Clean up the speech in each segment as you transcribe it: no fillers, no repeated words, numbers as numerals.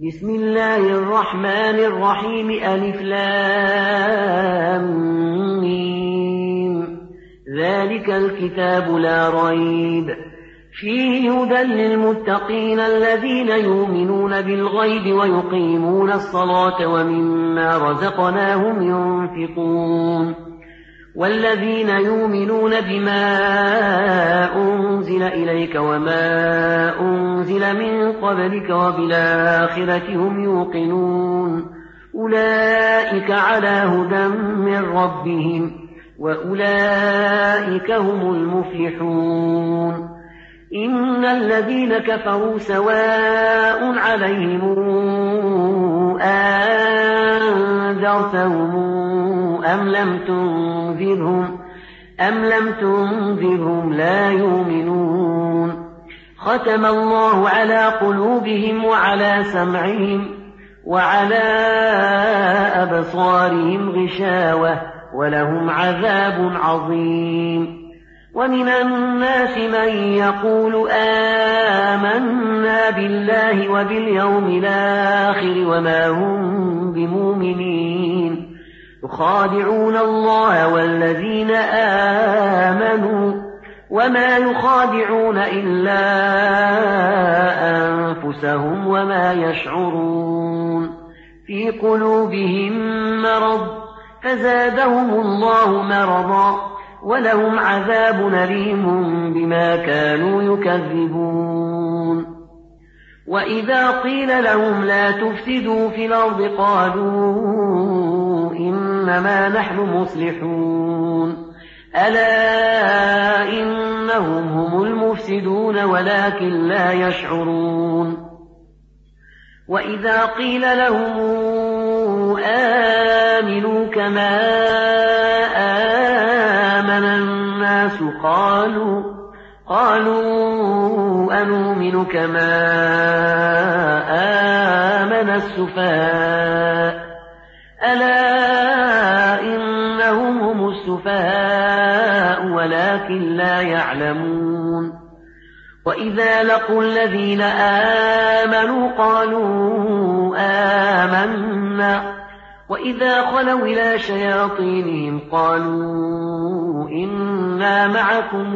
بسم الله الرحمن الرحيم ألف لام ميم. ذلك الكتاب لا ريب فيه هدى للمتقين الذين يؤمنون بالغيب ويقيمون الصلاة ومما رزقناهم ينفقون والذين يؤمنون بما أنزل إليك وما أنزل من قبلك وبالآخرة هم يوقنون أولئك على هدى من ربهم وأولئك هم المفلحون. إن الذين كفروا سواء عليهم أنذرتهم أم لم تنذرهم لا يؤمنون. ختم الله على قلوبهم وعلى سمعهم وعلى أبصارهم غشاوة ولهم عذاب عظيم. ومن الناس من يقول آمنا بالله وباليوم الآخر وما هم بمؤمنين يخادعون الله والذين آمنوا وما يخادعون إلا أنفسهم وما يشعرون. في قلوبهم مرض فزادهم الله مرضا ولهم عذاب أليم بما كانوا يكذبون. وإذا قيل لهم لا تفسدوا في الأرض قالوا إنما نحن مصلحون ألا إنهم هم المفسدون ولكن لا يشعرون. وإذا قيل لهم آمنوا كما آمن الناس قالوا أنؤمن كما آمن السفهاء ألا إنهم هم السفهاء ولكن لا يعلمون. وإذا لقوا الذين آمنوا قالوا آمنا وإذا خلوا إلى شياطينهم قالوا إنا معكم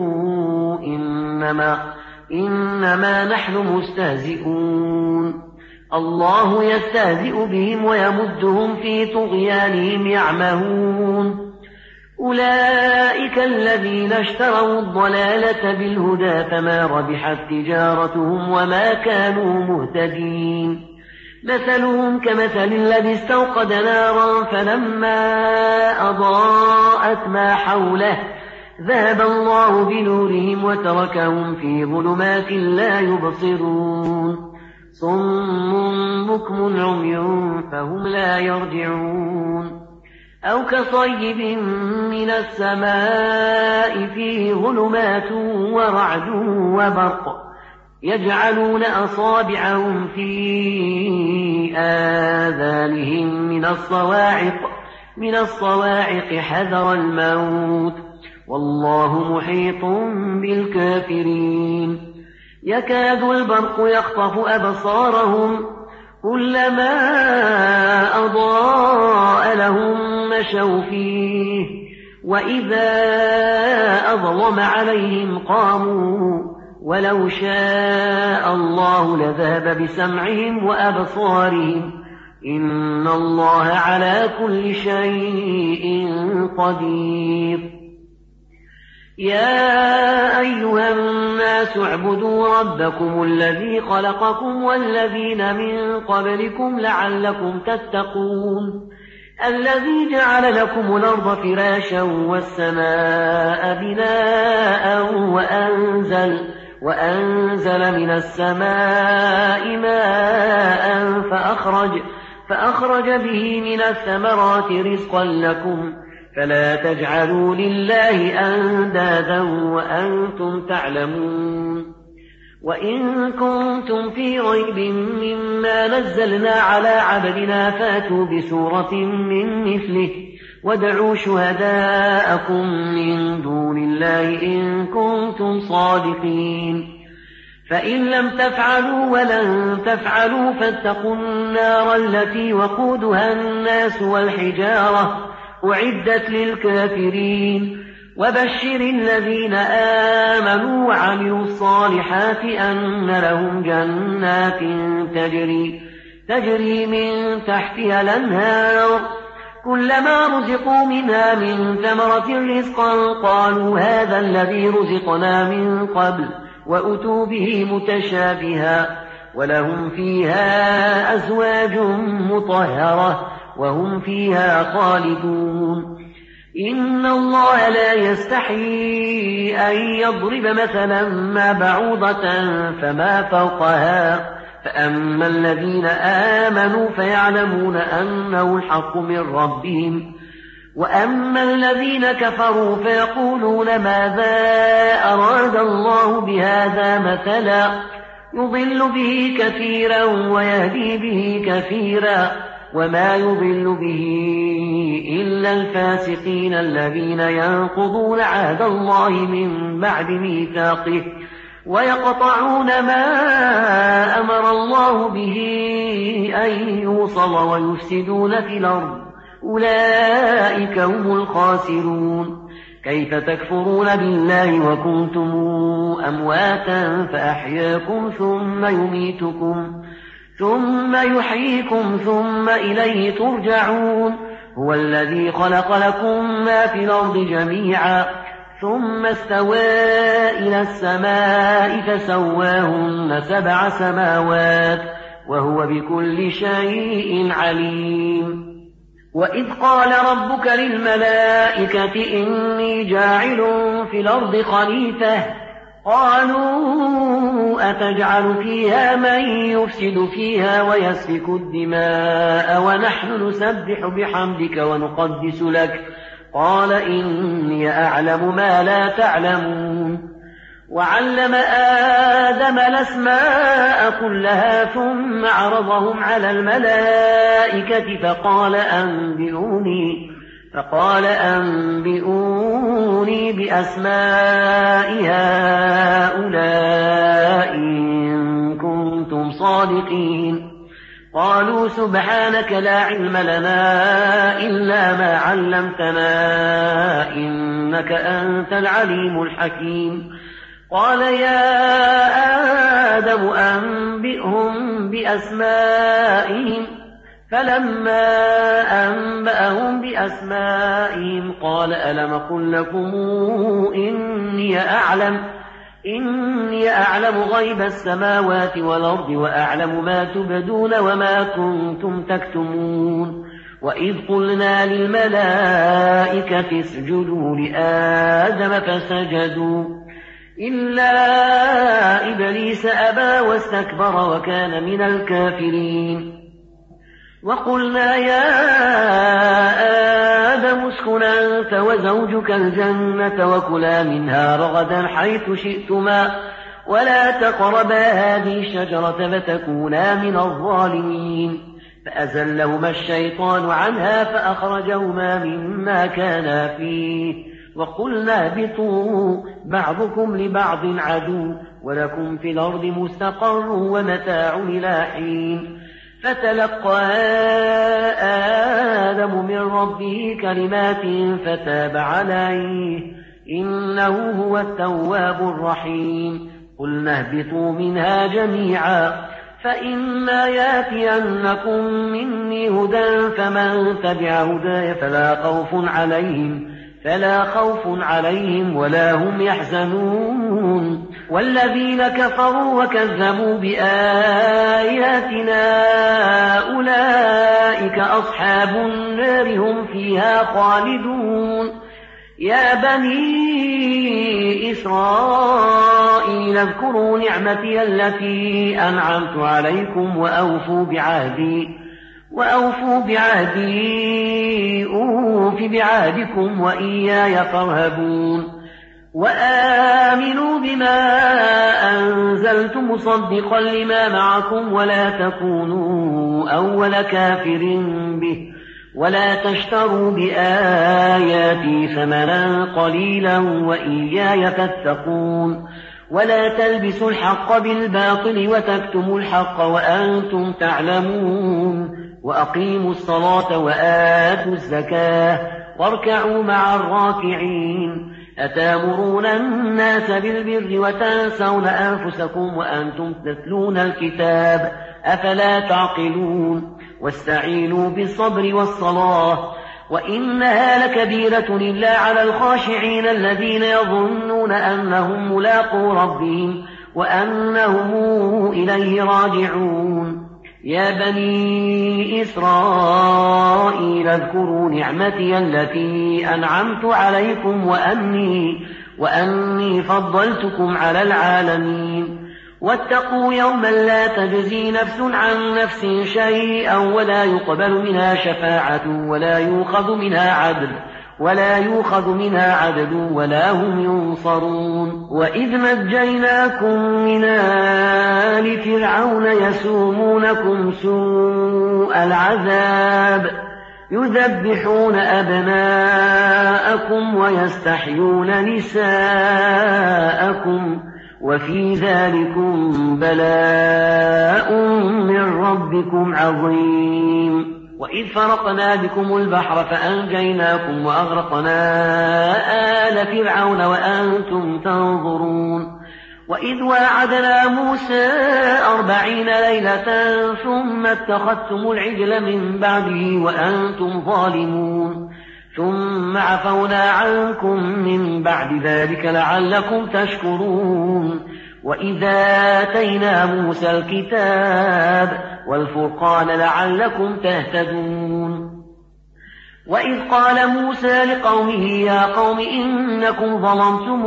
إنما نحن مستهزئون. الله يستهزئ بهم ويمدهم في طغيانهم يعمهون. أولئك الذين اشتروا الضلالة بالهدى فما ربحت تجارتهم وما كانوا مهتدين. مثلهم كمثل الذي استوقد نارا فلما أضاءت ما حوله ذهب الله بنورهم وتركهم في ظلمات لا يبصرون. صم بكم عمي فهم لا يرجعون. أو كصيب من السماء فيه ظلمات ورعد وبرق يجعلون أصابعهم في آذانهم من الصواعق حذر الموت والله محيط بالكافرين. يكاد البرق يخطف أبصارهم كلما أضاء لهم مشوا فيه وإذا أظلم عليهم قاموا ولو شاء الله لذهب بسمعهم وأبصارهم إن الله على كل شيء قدير. يا أيها الناس اعبدوا ربكم الذي خلقكم والذين من قبلكم لعلكم تتقون. الذي جعل لكم الأرض فراشا والسماء بناء وأنزل من السماء ماء فأخرج به من الثمرات رزقا لكم فلا تجعلوا لله أندادا وأنتم تعلمون. وإن كنتم في ريب مما نزلنا على عبدنا فاتوا بسورة من مثله وادعوا شهداءكم من دون الله إن كنتم صادقين. فإن لم تفعلوا ولن تفعلوا فاتقوا النار التي وقودها الناس والحجارة أعدت للكافرين وبشر الذين آمنوا وعملوا الصالحات أن لهم جنات تجري من تحتها الأنهار كلما رزقوا منها من ثمرة رزقا قالوا هذا الذي رزقنا من قبل وأتوا به متشابها ولهم فيها أزواج مطهرة وهم فيها خالدون إن الله لا يستحيي أن يضرب مثلا ما بعوضة فما فوقها فأما الذين آمنوا فيعلمون أنه الحق من ربهم وأما الذين كفروا فيقولون ماذا أراد الله بهذا مثلا يضل به كثيرا ويهدي به كثيرا وما يضل به إلا الفاسقين الذين ينقضون عهد الله من بعد ميثاقه ويقطعون ما أمر الله به أن يوصل ويفسدون في الأرض أولئك هم الخاسرون كيف تكفرون بالله وكنتم أمواتا فأحياكم ثم يميتكم ثم يحييكم ثم إليه ترجعون هو الذي خلق لكم ما في الأرض جميعا ثم استوى إلى السماء فسواهن 7 سماوات وهو بكل شيء عليم وإذ قال ربك للملائكة إني جاعل في الأرض خليفة قالوا أتجعل فيها من يفسد فيها ويسفك الدماء ونحن نسبح بحمدك ونقدس لك قال إني أعلم ما لا تعلمون وعلم آدم الأسماء كلها ثم عرضهم على الملائكة فقال أنبئوني بأسماء هؤلاء إن كنتم صادقين قالوا سبحانك لا علم لنا إلا ما علمتنا إنك أنت العليم الحكيم قال يا آدم أنبئهم بأسمائهم فلما أنبأهم بأسمائهم قال ألم أقل لكم إني أعلم غيب السماوات والأرض وأعلم ما تبدون وما كنتم تكتمون وإذ قلنا للملائكة اسجدوا لآدم فسجدوا إلا إبليس أبى واستكبر وكان من الكافرين وقلنا يا آدم اسكن أنت وزوجك الجنة وكلا منها رغدا حيث شئتما ولا تقربا هذه الشجرة فتكونا من الظالمين فأزلهما الشيطان عنها فأخرجهما مما كانا فيه وقلنا اهبطوا بعضكم لبعض عدو ولكم في الأرض مستقر ومتاع إلى حين فتلقى آدم من ربه كلمات فتاب عليه إنه هو التواب الرحيم قلنا اهبطوا منها جميعا فإما يأتينكم مني هدى فمن تبع هداي فلا خوف عليهم ولا هم يحزنون والذين كفروا وكذبوا بآياتنا أولئك أصحاب النار هم فيها خالدون يا بني إسرائيل اذكروا نعمتي التي أنعمت عليكم وأوفوا بعهدي أوف بعهدكم وإياي فارهبون وآمنوا بما أنزلت مصدقا لما معكم ولا تكونوا أول كافر به ولا تشتروا بآياتي ثمنا قليلا وإياي فاتقون ولا تلبسوا الحق بالباطل وتكتموا الحق وأنتم تعلمون وأقيموا الصلاة وآتوا الزكاة واركعوا مع الراكعين أتامرون الناس بالبر وتنسون أنفسكم وأنتم تتلون الكتاب أفلا تعقلون واستعينوا بالصبر والصلاة وإنها لكبيرة إلا على الخاشعين الذين يظنون أنهم ملاقو ربهم وأنهم إليه راجعون يا بني إسرائيل اذكروا نعمتي التي أنعمت عليكم وأني فضلتكم على العالمين واتقوا يوما لا تجزي نفس عن نفس شيئا ولا يقبل منها شفاعة ولا يؤخذ منها عدل ولا هم ينصرون وإذ نجيناكم من آل فرعون يسومونكم سوء العذاب يذبحون أبناءكم ويستحيون نساءكم وفي ذلكم بلاء من ربكم عظيم وإذ فرقنا بكم البحر فأنجيناكم وأغرقنا آل فرعون وأنتم تنظرون وإذ واعدنا موسى 40 ليلة ثم اتخذتم العجل من بعده وأنتم ظالمون ثم عفونا عنكم من بعد ذلك لعلكم تشكرون وإذا آتينا موسى الكتاب والفرقان لعلكم تهتدون وإذ قال موسى لقومه يا قوم إنكم ظلمتم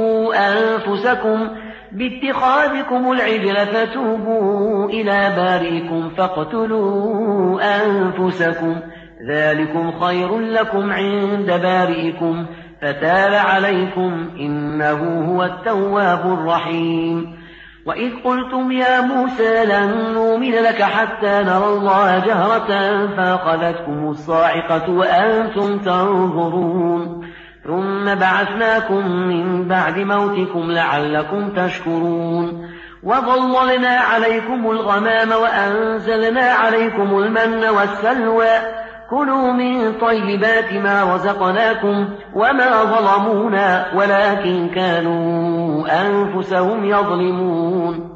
أنفسكم باتخاذكم العجل فتوبوا إلى بارئكم فاقتلوا أنفسكم ذلكم خير لكم عند بارئكم فتاب عليكم إنه هو التواب الرحيم وإذ قلتم يا موسى لن نؤمن لك حتى نرى الله جهرة فأخذتكم الصاعقة وأنتم تنظرون ثم بعثناكم من بعد موتكم لعلكم تشكرون وظللنا عليكم الغمام وأنزلنا عليكم المن والسلوى كلوا من طيبات ما رزقناكم وما ظلمونا ولكن كانوا أنفسهم يظلمون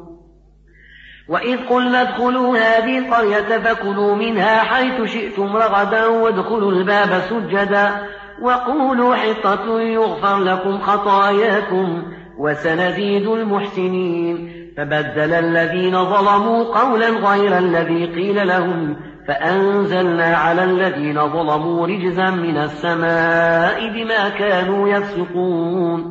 وإذ قلنا ادخلوا هذه القرية فكلوا منها حيث شئتم رغدا وادخلوا الباب سجدا وقولوا حطة يغفر لكم خطاياكم وسنزيد المحسنين فبدل الذين ظلموا قولا غير الذي قيل لهم فأنزلنا على الذين ظلموا رجزا من السماء بما كانوا يفسقون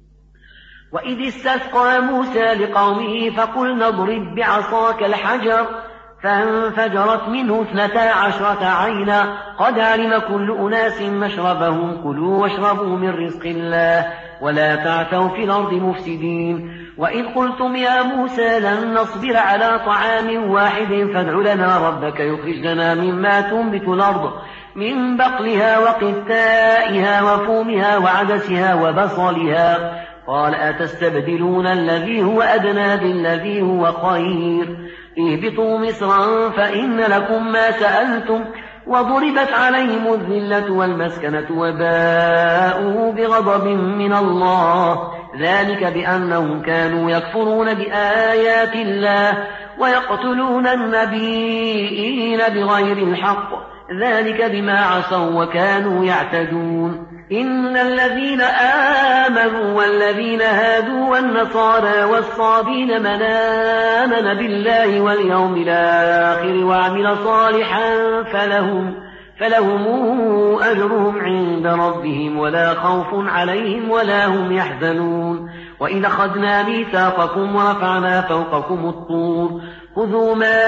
وإذ استسقى موسى لقومه فقلنا اضرب بعصاك الحجر فانفجرت منه 12 عينا قد علم كل أناس مشربهم كلوا واشربوا من رزق الله ولا تعثوا في الأرض مفسدين وإذ قلتم يا موسى لن نصبر على طعام واحد فادع لنا ربك يخرج لنا مما تنبت الأرض من بقلها وقثائها وفومها وعدسها وبصلها قال أتستبدلون الذي هو أدنى بالذي هو خير اهبطوا مصرا فإن لكم ما سألتم وضربت عليهم الذلة والمسكنة وباءوا بغضب من الله ذلك بأنهم كانوا يكفرون بآيات الله ويقتلون النبيين بغير الحق ذلك بما عصوا وكانوا يعتدون إن الذين آمنوا والذين هادوا والنصارى والصابين من آمن بالله واليوم الآخر وعمل صالحا فلهم أجرهم عند ربهم ولا خوف عليهم ولا هم يحزنون وإن أخذنا ميثاقكم ورفعنا فوقكم الطور خذوا ما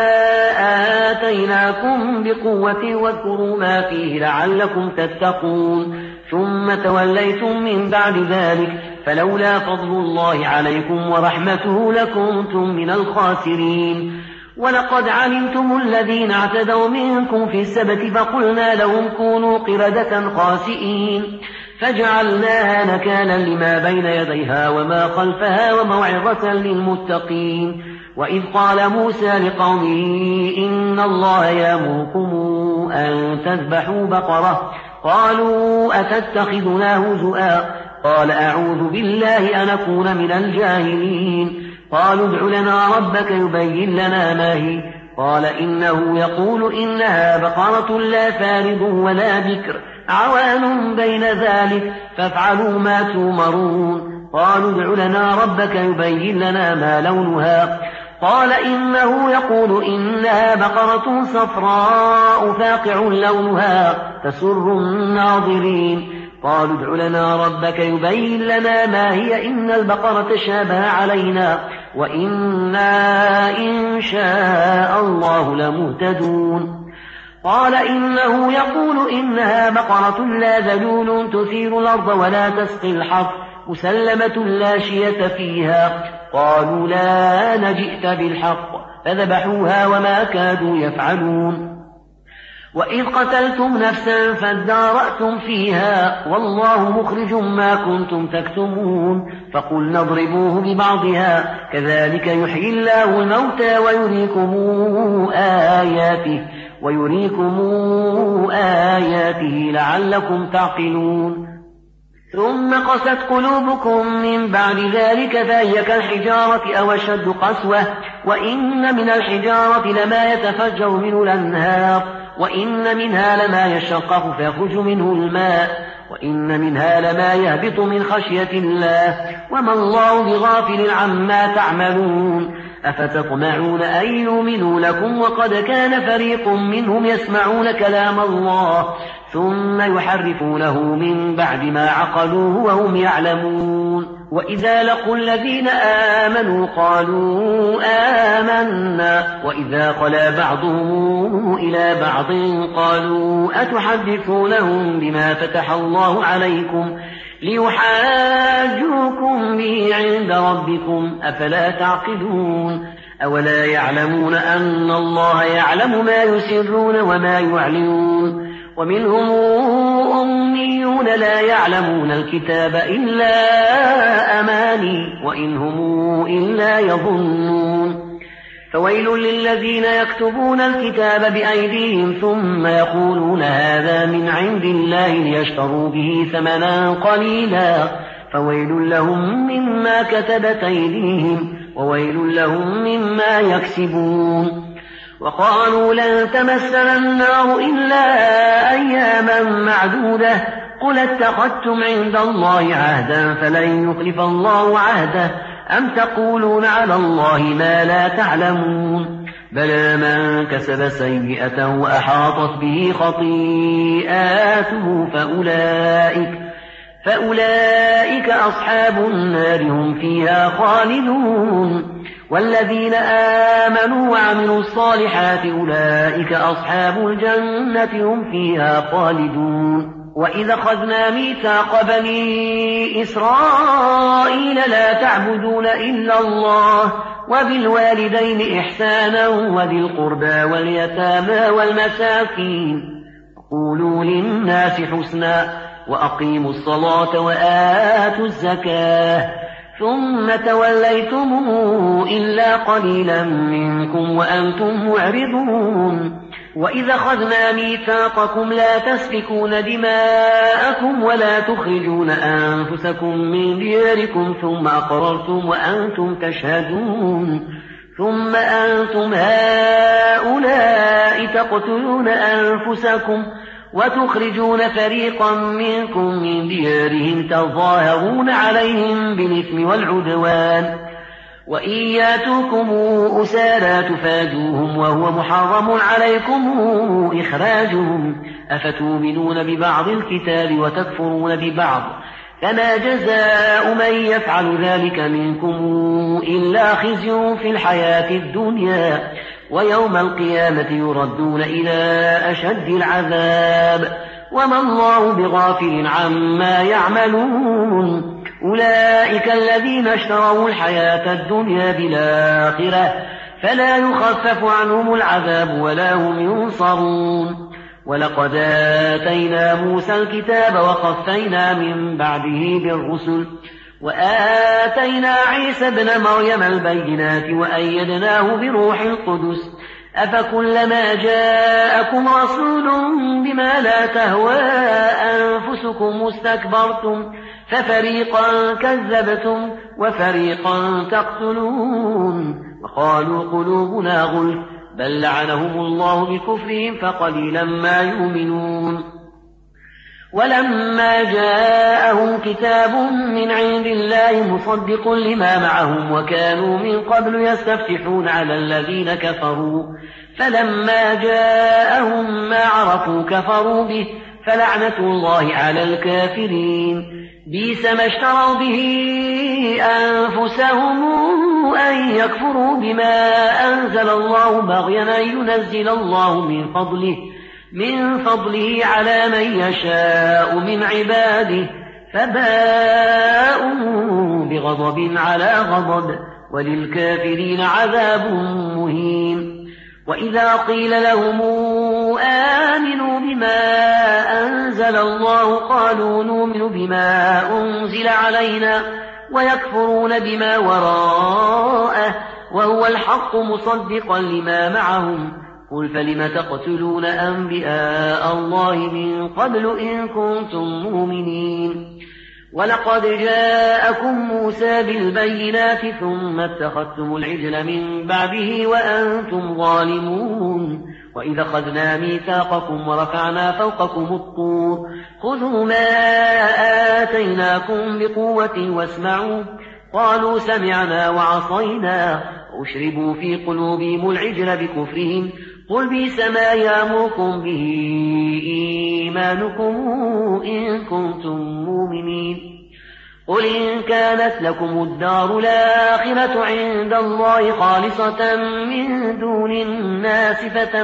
آتيناكم بقوة واذكروا ما فيه لعلكم تتقون ثم توليتم من بعد ذلك فلولا فضل الله عليكم ورحمته لكنتم من الخاسرين ولقد علمتم الذين اعتدوا منكم في السبت فقلنا لهم كونوا قردة خاسئين فجعلناها نكالا لما بين يديها وما خلفها وموعظة للمتقين. وإذ قال موسى لقومه إن الله يأمركم أن تذبحوا بقرة قالوا أتتخذنا هزؤا قال أعوذ بالله أن أكون من الجاهلين. قالوا ادع لنا ربك يبين لنا ما هي قال إنه يقول إنها بقرة لا فارض ولا بكر عوان بين ذلك فافعلوا ما تؤمرون. قالوا ادع لنا ربك يبين لنا ما لونها قال إنه يقول إنها بقرة صفراء فاقع لونها تسر الناظرين. قالوا ادع لنا ربك يبين لنا ما هي إن البقرة شابه علينا وإنا إن شاء الله لمهتدون. قال إنه يقول إنها بقرة لا ذلول تثير الأرض ولا تسقي الحرث مسلمة لا شية فيها. قالوا لا نجئت بالحق فذبحوها وما كادوا يفعلون. وإذ قتلتم نفسا فادارأتم فيها والله مخرج ما كنتم تكتمون. فقلنا اضربوه ببعضها كذلك يحيي الله الموتى ويريكم آياته لعلكم تعقلون. ثم قست قلوبكم من بعد ذلك فهي كالحجارة أو أشد قسوة وإن من الحجارة لما يتفجر منه الأنهار وإن منها لما يشقق فيخرج منه الماء وإن منها لما يهبط من خشية الله وما الله بغافل عما تعملون. أفتطمعون أن يؤمنوا لكم وقد كان فريق منهم يسمعون كلام الله ثم يحرفونه من بعد ما عقلوه وهم يعلمون. وإذا لقوا الذين آمنوا قالوا آمنا وإذا خلا بعضهم إلى بعض قالوا أتحدثونهم بما فتح الله عليكم ليحاجوكم به عند ربكم أفلا تعقلون. أولا يعلمون أن الله يعلم ما يسرون وما يعلنون. ومنهم أميون لا يعلمون الكتاب إلا أماني وإن هم إلا يظنون. فويل للذين يكتبون الكتاب بأيديهم ثم يقولون هذا من عند الله ليشتروا به ثمنا قليلا فويل لهم مما كتبت أيديهم وويل لهم مما يكسبون. وقالوا لن تمسنا النار إلا أياما معدودة قل اتخذتم عند الله عهدا فلن يخلف الله عهده أم تقولون على الله ما لا تعلمون. بلى من كسب سيئة وأحاطت به خطيئاته فأولئك أصحاب النار هم فيها خالدون. والذين آمنوا وعملوا الصالحات أولئك أصحاب الجنة هم فيها خالدون. وإذا أخذنا ميثاق بني إسرائيل لا تعبدون إلا الله وبالوالدين إحسانا وذي القربى واليتامى والمساكين قولوا للناس حسنا وأقيموا الصلاة وآتوا الزكاة ثم توليتم إلا قليلا منكم وأنتم معرضون. وإذا أخذنا ميثاقكم لا تسفكون دماءكم ولا تخرجون أنفسكم من دياركم ثم أقررتم وأنتم تشهدون ثم أنتم هؤلاء تقتلون أنفسكم وتخرجون فريقا منكم من ديارهم تظاهرون عليهم بالإثم والعدوان وإن ياتوكم أسارى تفادوهم وهو محرم عليكم إخراجهم أفتؤمنون ببعض الكتاب وتكفرون ببعض فما جزاء من يفعل ذلك منكم إلا خزي في الحياة الدنيا ويوم القيامة يردون إلى أشد العذاب وما الله بغافل عما يعملون. أولئك الذين اشتروا الحياة الدنيا بالآخرة فلا يخفف عنهم العذاب ولا هم ينصرون. ولقد آتينا موسى الكتاب وقفينا من بعده بالرسل وآتينا عيسى ابن مريم البينات وأيدناه بروح القدس أفكلما جاءكم رسول بما لا تهوى أنفسكم استكبرتم ففريقا كذبتم وفريقا تقتلون وقالوا قلوبنا غلف بل لعنهم الله بكفرهم فقليلا ما يؤمنون ولما جاءهم كتاب من عند الله مصدق لما معهم وكانوا من قبل يستفتحون على الذين كفروا فلما جاءهم ما عرفوا كفروا به فلعنة الله على الكافرين بئس ما اشتروا به أنفسهم أن يكفروا بما أنزل الله بغيا أن ينزل الله من فضله على من يشاء من عباده فباءوا بغضب على غضب وللكافرين عذاب مهين وإذا قيل لهم آمنوا بما أنزل الله قالوا نؤمن بما أنزل علينا ويكفرون بما وراءه وهو الحق مصدقا لما معهم قل فلم تقتلون أنبياء الله من قبل إن كنتم مؤمنين ولقد جاءكم موسى بالبينات ثم اتخذتم العجل من بعده وأنتم ظالمون وإذا أخذنا ميثاقكم ورفعنا فوقكم الطور خذوا ما آتيناكم بقوة واسمعوا قالوا سمعنا وعصينا أشربوا في قلوبهم العجل بكفرهم قل بئس ما يأمركم به إيمانكم إن كنتم مؤمنين قل إن كانت لكم الدار الآخرة عند الله خالصة من دون الناس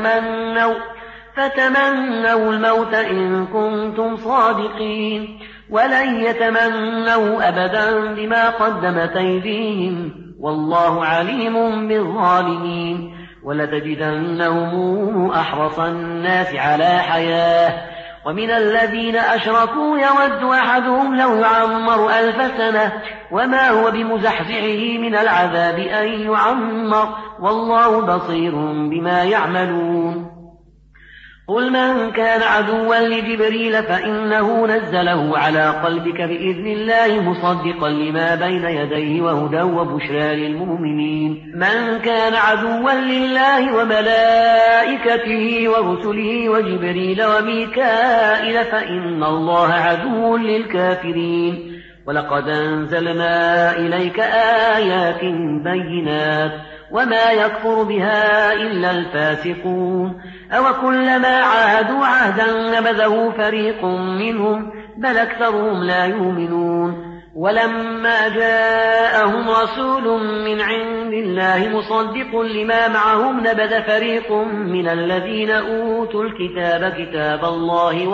فتمنوا الموت إن كنتم صادقين ولن يتمنوا أبدا بما قدمت أيديهم والله عليم بالظالمين ولتجدنهم أحرص الناس على حياة ومن الذين أشركوا يود أحدهم لو يعمر 1000 سنة وما هو بمزحزحه من العذاب أن يعمر والله بصير بما يعملون قل من كان عدوا لجبريل فإنه نزله على قلبك بإذن الله مصدقا لما بين يديه وهدى وبشرى للمؤمنين من كان عدوا لله وملائكته ورسله وجبريل وميكائيل فإن الله عدو للكافرين ولقد أنزلنا إليك آيات بينات وما يكفر بها إلا الفاسقون أوكلما عاهدوا عهدا نبذه فريق منهم بل أكثرهم لا يؤمنون ولما جاءهم رسول من عند الله مصدق لما معهم نبذ فريق من الذين أوتوا الكتاب كتاب الله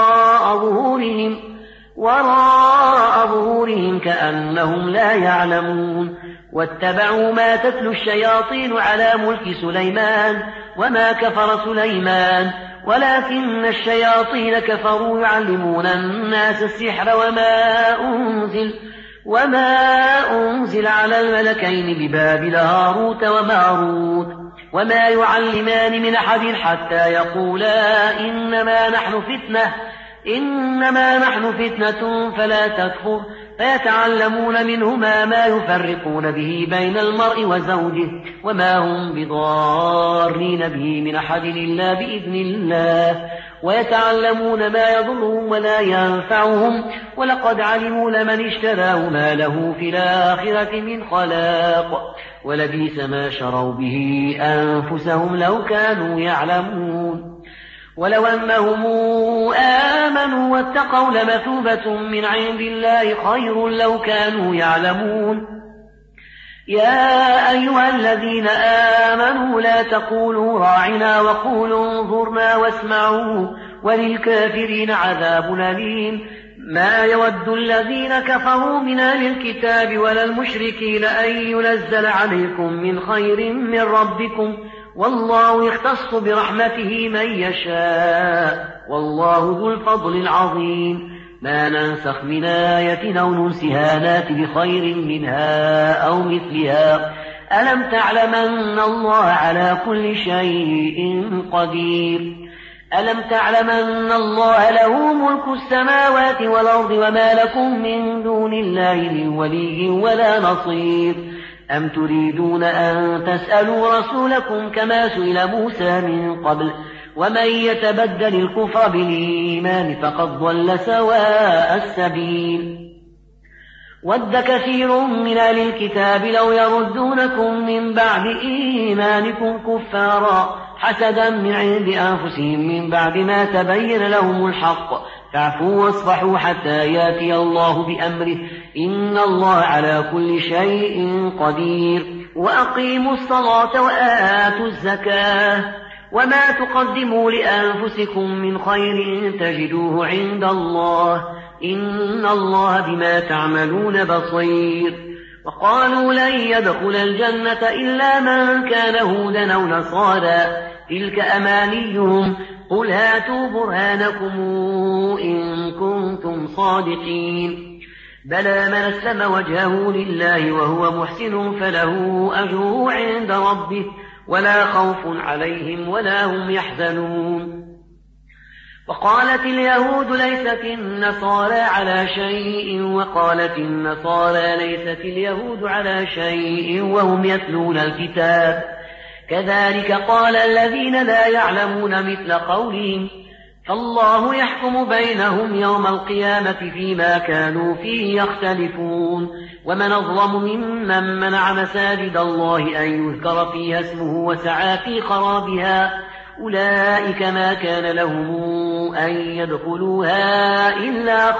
وراء ظهورهم كأنهم لا يعلمون واتبعوا ما تتلو الشياطين على ملك سليمان وما كفر سليمان ولكن الشياطين كفروا يعلمون الناس السحر وما أنزل على الملكين ببابل هاروت وماروت وما يعلمان من أحد حتى يقولا إنما نحن فتنة فلا تكفر فيتعلمون منهما ما يفرقون به بين المرء وزوجه وما هم بضارين به من أحد إلا بإذن الله ويتعلمون ما يضرهم ولا ينفعهم ولقد علموا لمن اشتراه ما له في الآخرة من خلاق ولبئس ما شروا به أنفسهم لو كانوا يعلمون ولو أنهم آمنوا واتقوا لمثوبة من عند الله خير لو كانوا يعلمون يا أيها الذين آمنوا لا تقولوا راعنا وقولوا انظرنا واسمعوا وللكافرين عذاب أليم ما يود الذين كفروا من أهل الكتاب ولا المشركين أن ينزل عليكم من خير من ربكم والله يختص برحمته من يشاء والله ذو الفضل العظيم ما ننسخ من آية أو ننسها نات بخير منها أو مثلها ألم تعلم أن الله على كل شيء قدير ألم تعلم أن الله له ملك السماوات والأرض وما لكم من دون الله من ولي ولا نصير أم تريدون أن تسألوا رسولكم كما سئل موسى من قبل ومن يتبدل الكفر بالإيمان فقد ضل سواء السبيل ود كثير من أهل الكتاب لو يردونكم من بعد إيمانكم كفارا حسدا من عند أنفسهم من بعد ما تبين لهم الحق فاعفوا واصفحوا حتى يأتي الله بأمره إن الله على كل شيء قدير وأقيموا الصلاة وآتوا الزكاة وما تقدموا لأنفسكم من خير تجدوه عند الله إن الله بما تعملون بصير وقالوا لن يدخل الجنة إلا من كان هودا أو نصارى تلك أمانيهم قل هاتوا برهانكم إن كنتم صادقين بلى من أسلم وجهه لله وهو محسن فله أجره عند ربه ولا خوف عليهم ولا هم يحزنون وقالت اليهود ليست النصارى على شيء وقالت النصارى ليست اليهود على شيء وهم يتلون الكتاب كذلك قال الذين لا يعلمون مثل قولهم فالله يحكم بينهم يوم القيامة فيما كانوا فيه يختلفون ومن أظلم ممن منع مساجد الله أن يذكر فيها اسمه وسعى في خرابها أولئك ما كان لهم أن يدخلوها إلا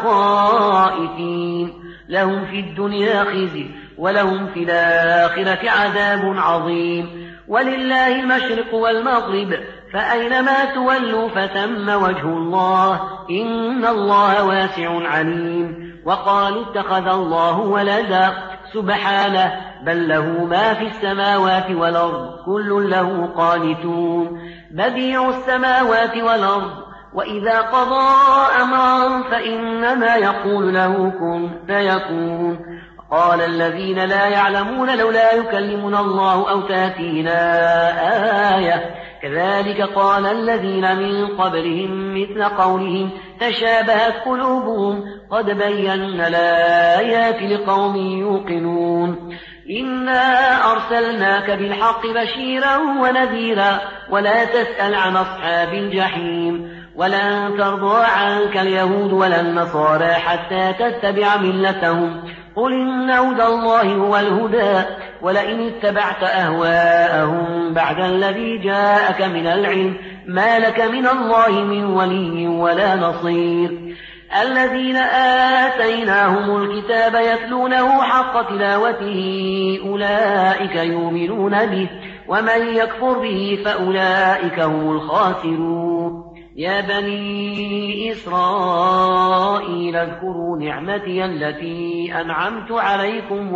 خائفين لهم في الدنيا خزي ولهم في الآخرة عذاب عظيم ولله المشرق والمغرب فأينما تولوا فثم وجه الله إن الله واسع عليم وقالوا اتخذ الله ولدا سبحانه بل له ما في السماوات والأرض كل له قانتون بديع السماوات والأرض وإذا قضى أمرا فإنما يقول له كن فيكون قال الذين لا يعلمون لولا يكلمنا الله أو تأتينا آية كذلك قال الذين من قبلهم مثل قولهم تشابهت قلوبهم قد بينا الآيات لقوم يوقنون إنا أرسلناك بالحق بشيرا ونذيرا ولا تسأل عن أصحاب الجحيم ولن ترضى عنك اليهود ولا النصارى حتى تتبع ملتهم قل إن هدى الله هو الهدى ولئن اتبعت أهواءهم بعد الذي جاءك من العلم ما لك من الله من ولي ولا نصير الذين آتيناهم الكتاب يتلونه حق تلاوته أولئك يؤمنون به ومن يكفر به فأولئك هم الخاسرون يا بني إسرائيل اذكروا نعمتي التي أنعمت عليكم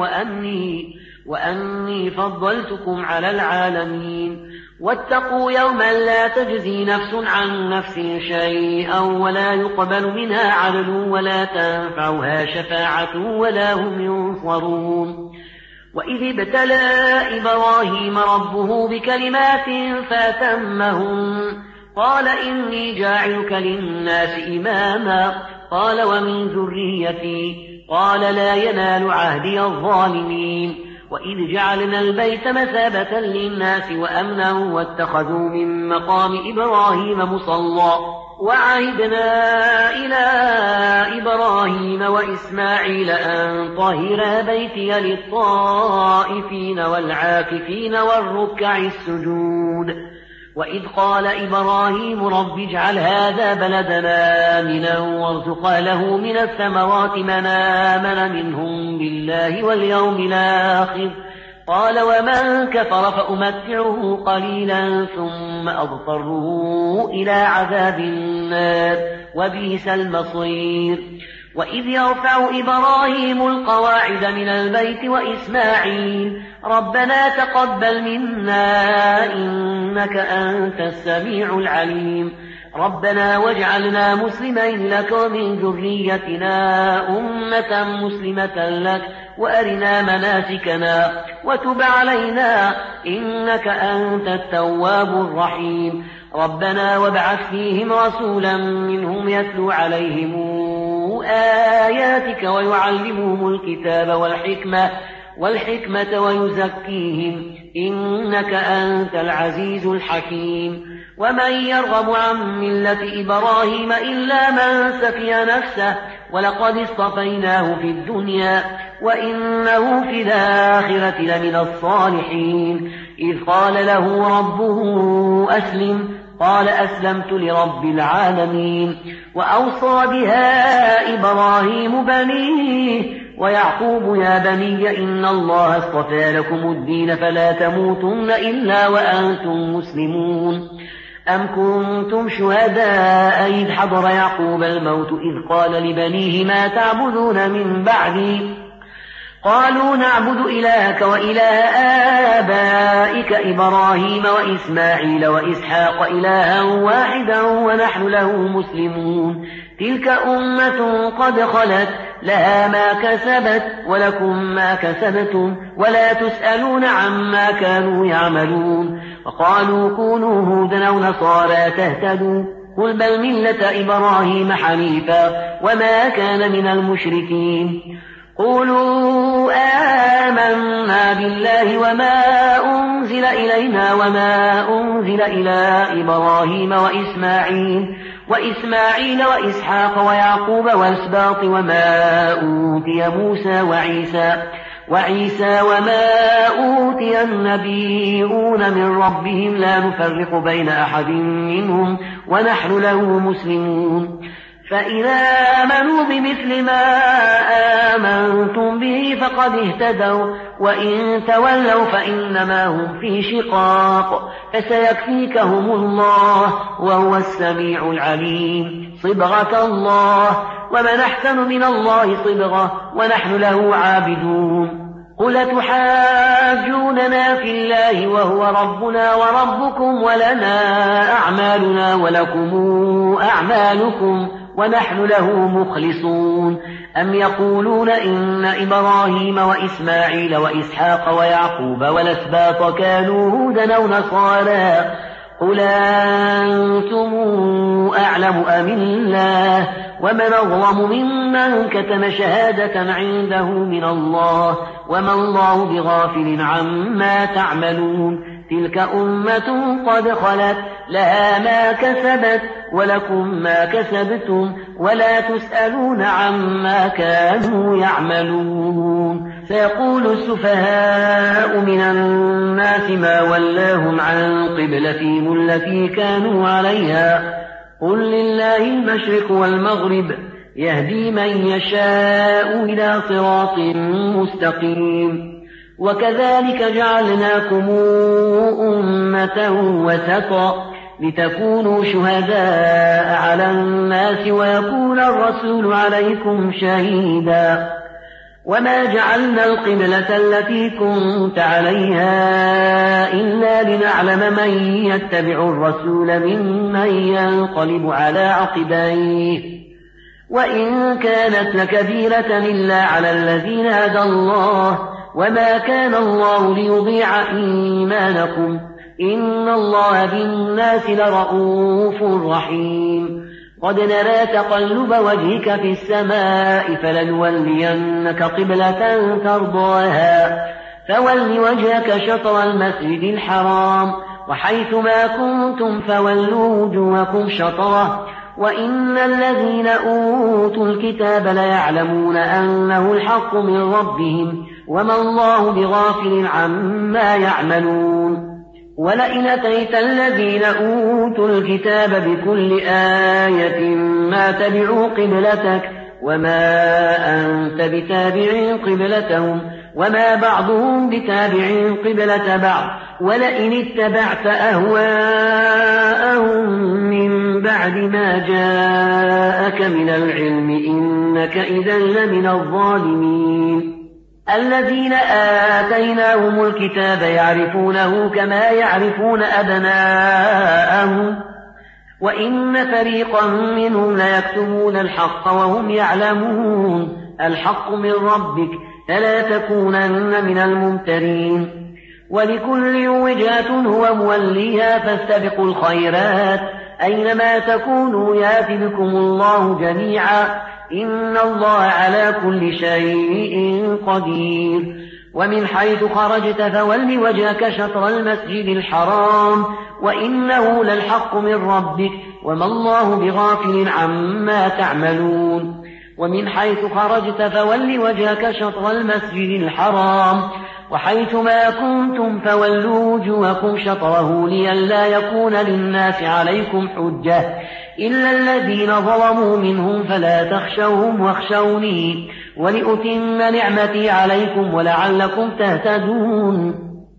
وأني فضلتكم على العالمين واتقوا يوما لا تجزي نفس عن نفس شيئا ولا يقبل منها عدل ولا تنفعها شفاعة ولا هم ينصرون وإذ ابتلى إبراهيم ربه بكلمات فأتمهن قال إني جاعلك للناس إماما قال ومن ذريتي قال لا ينال عهدي الظالمين وإذ جعلنا البيت مثابة للناس وأمنا واتخذوا من مقام إبراهيم مصلى وعهدنا إلى إبراهيم وإسماعيل أن طهرا بيتي للطائفين والعاكفين والركع السجود وإذ قال إبراهيم رب اجعل هذا بلدنا آمنا وارزق له من الثمرات من آمن منهم بالله واليوم الآخر قال ومن كفر فأمتعه قليلا ثم أضطره إلى عذاب النار وبئس المصير وإذ يرفع إبراهيم القواعد من البيت وإسماعيل ربنا تقبل منا إنك أنت السميع العليم ربنا واجعلنا مسلمين لك ومن ذريتنا أمة مسلمة لك وأرنا مناسكنا وتب علينا إنك أنت التواب الرحيم ربنا وابعث فيهم رسولا منهم يتلو عليهم آياتك ويعلمهم الكتاب والحكمة ويزكيهم إنك أنت العزيز الحكيم ومن يرغب عن ملة إبراهيم إلا من سفي نفسه ولقد اصطفيناه في الدنيا وإنه في الآخرة لمن الصالحين إذ قال له ربه أسلم قال أسلمت لرب العالمين وأوصى بها إبراهيم بنيه ويعقوب يا بني إن الله اصطفى لكم الدين فلا تموتن إلا وأنتم مسلمون أم كنتم شهداء إذ حضر يعقوب الموت إذ قال لبنيه ما تعبدون من بعدي قالوا نعبد إلهك وإله آبائك إبراهيم وإسماعيل وإسحاق إلها واحدا ونحن له مسلمون تلك أمة قد خلت لها ما كسبت ولكم ما كسبتم ولا تسألون عما كانوا يعملون وقالوا كونوا هودا أو نصارى تهتدوا قل بل ملة إبراهيم حنيفا وما كان من المشركين قولوا آمنا بالله وما أنزل إلينا وما أنزل إلى إبراهيم وإسماعيل وإسحاق ويعقوب والأسباط وما أوتي موسى وعيسى وما أوتي النبيون من ربهم لا نفرق بين أحد منهم ونحن له مسلمون فإذا آمنوا بمثل ما آمنتم به فقد اهتدوا وإن تولوا فإنما هم في شقاق فسيكفيكهم الله وهو السميع العليم صبغة الله ومن أحسن من الله صبغة ونحن له عابدون قل تحاجوننا في الله وهو ربنا وربكم ولنا أعمالنا ولكم أعمالكم ونحن له مخلصون أم يقولون إن إبراهيم وإسماعيل وإسحاق ويعقوب والأسباط كانوا هودا أو نصارى قل أنتم أعلم أم الله ومن أظلم ممن كتم شهادة عنده من الله وما الله بغافل عما تعملون تلك أمة قد خلت لها ما كسبت ولكم ما كسبتم ولا تسألون عما كانوا يعملون سيقول السفهاء من الناس ما ولاهم عن قبلتهم التي كانوا عليها قل لله المشرق والمغرب يهدي من يشاء إلى صراط مستقيم وكذلك جعلناكم أمة وسطا لتكونوا شهداء على الناس ويكون الرسول عليكم شهيدا وما جعلنا القبلة التي كنت عليها إلا لنعلم من يتبع الرسول ممن ينقلب على عقبيه وإن كانت لكبيرة إلا على الذين هدى الله وما كان الله ليضيع إيمانكم إن الله بالناس لرؤوف رحيم قد نرى تقلب وجهك في السماء فلنولينك قبلة ترضاها فول وجهك شطر المسجد الحرام وحيث ما كنتم فولوا وجوهكم شطره وإن الذين أوتوا الكتاب ليعلمون أنه الحق من ربهم وما الله بغافل عما يعملون ولئن أتيت الذين أوتوا الكتاب بكل آية ما تبعوا قبلتك وما أنت بتابع قبلتهم وما بعضهم بتابع قبلة بعض ولئن اتبعت أهواءهم من بعد ما جاءك من العلم إنك إذا لمن الظالمين الذين آتيناهم الكتاب يعرفونه كما يعرفون أبناءهم وإن فريقا منهم ليكتمون الحق وهم يعلمون الحق من ربك فلا تكونن من الممترين ولكل وجهة هو موليها فاستبقوا الخيرات أينما تكونوا يأت بكم الله جميعا إن الله على كل شيء قدير ومن حيث خرجت فول وجهك شطر المسجد الحرام وإنه للحق من ربك وما الله بغافل عما تعملون ومن حيث خرجت فول وجهك شطر المسجد الحرام وحيث ما كنتم فولوا وجوهكم شطره لئلا يكون للناس عليكم حجة إلا الذين ظلموا منهم فلا تخشوهم واخشوني ولأتم نعمتي عليكم ولعلكم تهتدون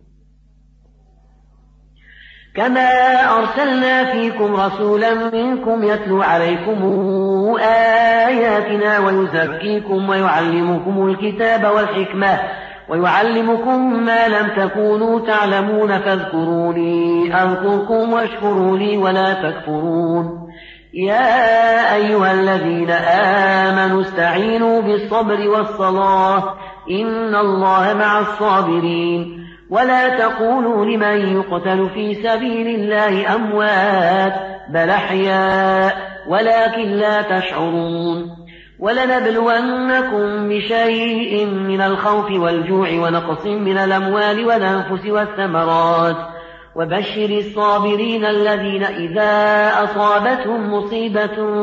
كما أرسلنا فيكم رسولا منكم يتلو عليكم آياتنا ويزكيكم ويعلمكم الكتاب والحكمة ويعلمكم ما لم تكونوا تعلمون فاذكروني أذكركم واشكروا لي ولا تكفرون يا أيها الذين آمنوا استعينوا بالصبر والصلاة إن الله مع الصابرين ولا تقولوا لمن يقتل في سبيل الله أموات بل أحياء ولكن لا تشعرون ولنبلونكم بشيء من الخوف والجوع ونقص من الأموال والأنفس والثمرات وبشر الصابرين الذين إذا أصابتهم مصيبة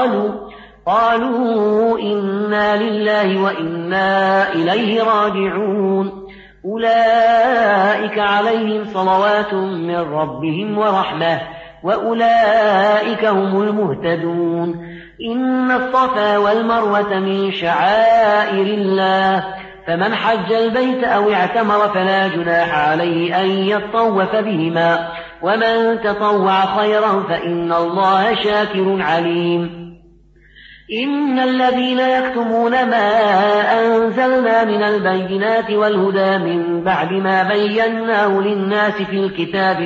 قالوا إنا لله وإنا إليه راجعون أولئك عليهم صلوات من ربهم ورحمة وأولئك هم المهتدون إن الصفا والمروة من شعائر الله فمن حج البيت أو اعتمر فلا جناح عليه أن يطوف بهما ومن تطوع خيرا فإن الله شاكر عليم إن الذين يكتمون ما أنزلنا من البينات والهدى من بعد ما بيناه للناس في الكتاب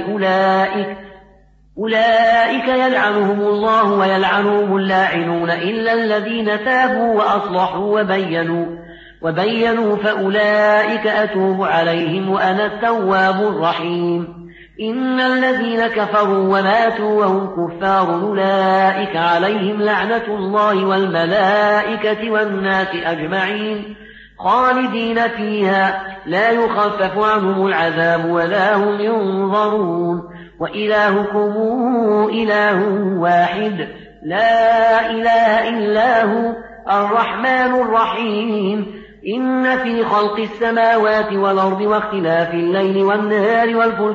أولئك يلعنهم الله ويلعنهم اللاعنون إلا الذين تابوا وأصلحوا وبينوا فأولئك أتوب عليهم وأنا التواب الرحيم إن الذين كفروا وماتوا وهم كفار أولئك عليهم لعنة الله والملائكة والناس أجمعين خالدين فيها لا يخفف عنهم العذاب ولا هم ينظرون وإلهكم إله واحد لا إله إلا هو الرحمن الرحيم إن في خلق السماوات والأرض واختلاف الليل والنهار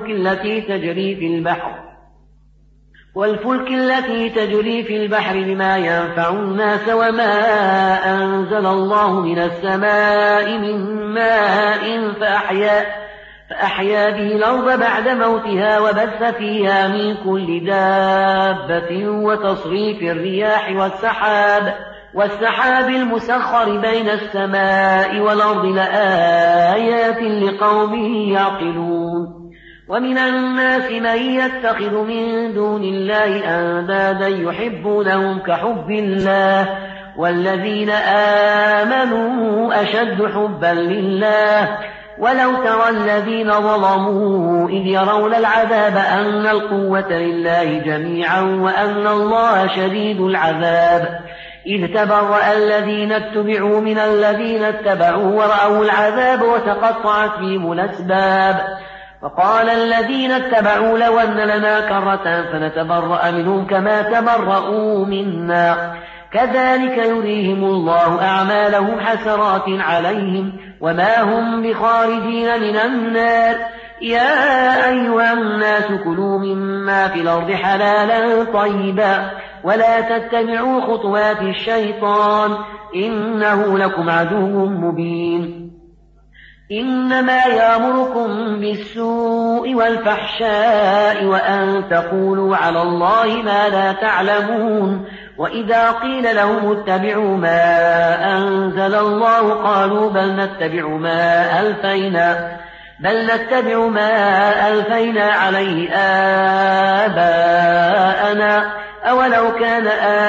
والفلك التي تجري في البحر بما ينفع الناس وما أنزل الله من السماء من ماء فأحيا به الأرض بعد موتها وبث فيها من كل دابة وتصريف الرياح والسحاب المسخر بين السماء والأرض لآيات لقوم يعقلون ومن الناس من يتخذ من دون الله أندادا يحبونهم كحب الله والذين آمنوا أشد حبا لله ولو ترى الذين ظلموا إذ يرون العذاب أن القوة لله جميعا وأن الله شديد العذاب إذ تبرأ الذين اتبعوا من الذين اتبعوا ورأوا العذاب وتقطعت بهم الأسباب وقال الذين اتبعوا لو أن لنا كرة فنتبرأ منهم كما تبرأوا منا كذلك يريهم الله أعمالهم حسرات عليهم وما هم بخارجين من النار يا أيها الناس كلوا مما في الأرض حلالا طيبا ولا تتبعوا خطوات الشيطان إنه لكم عدو مبين إنما يأمركم بالسوء والفحشاء وأن تقولوا على الله ما لا تعلمون وإذا قيل لهم اتبعوا ما أنزل الله قالوا بل نتبع ما ألفينا عليه آباءنا أولو كان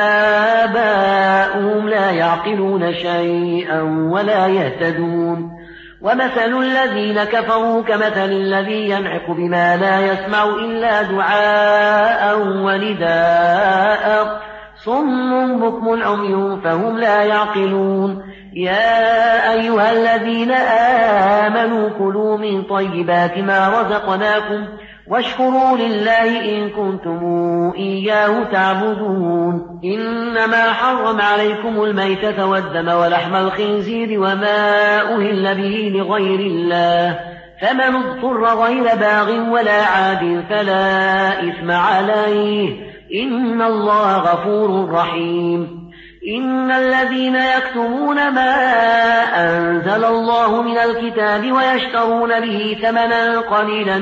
آباؤهم لا يعقلون شيئا ولا يهتدون ومثل الذين كفروا كمثل الذي ينعق بما لا يسمع إلا دعاء ونداء صم بكم عمي فهم لا يعقلون يا أيها الذين آمنوا كلوا من طيبات ما رزقناكم واشكروا لله إن كنتم إياه تعبدون إنما حرم عليكم الميتة والدم ولحم الخنزير وما أهل به لغير الله فمن اضطر غير باغ ولا عاد فلا إثم عليه إن الله غفور رحيم إن الذين يكتمون ما أنزل الله من الكتاب ويشترون به ثمنا قليلا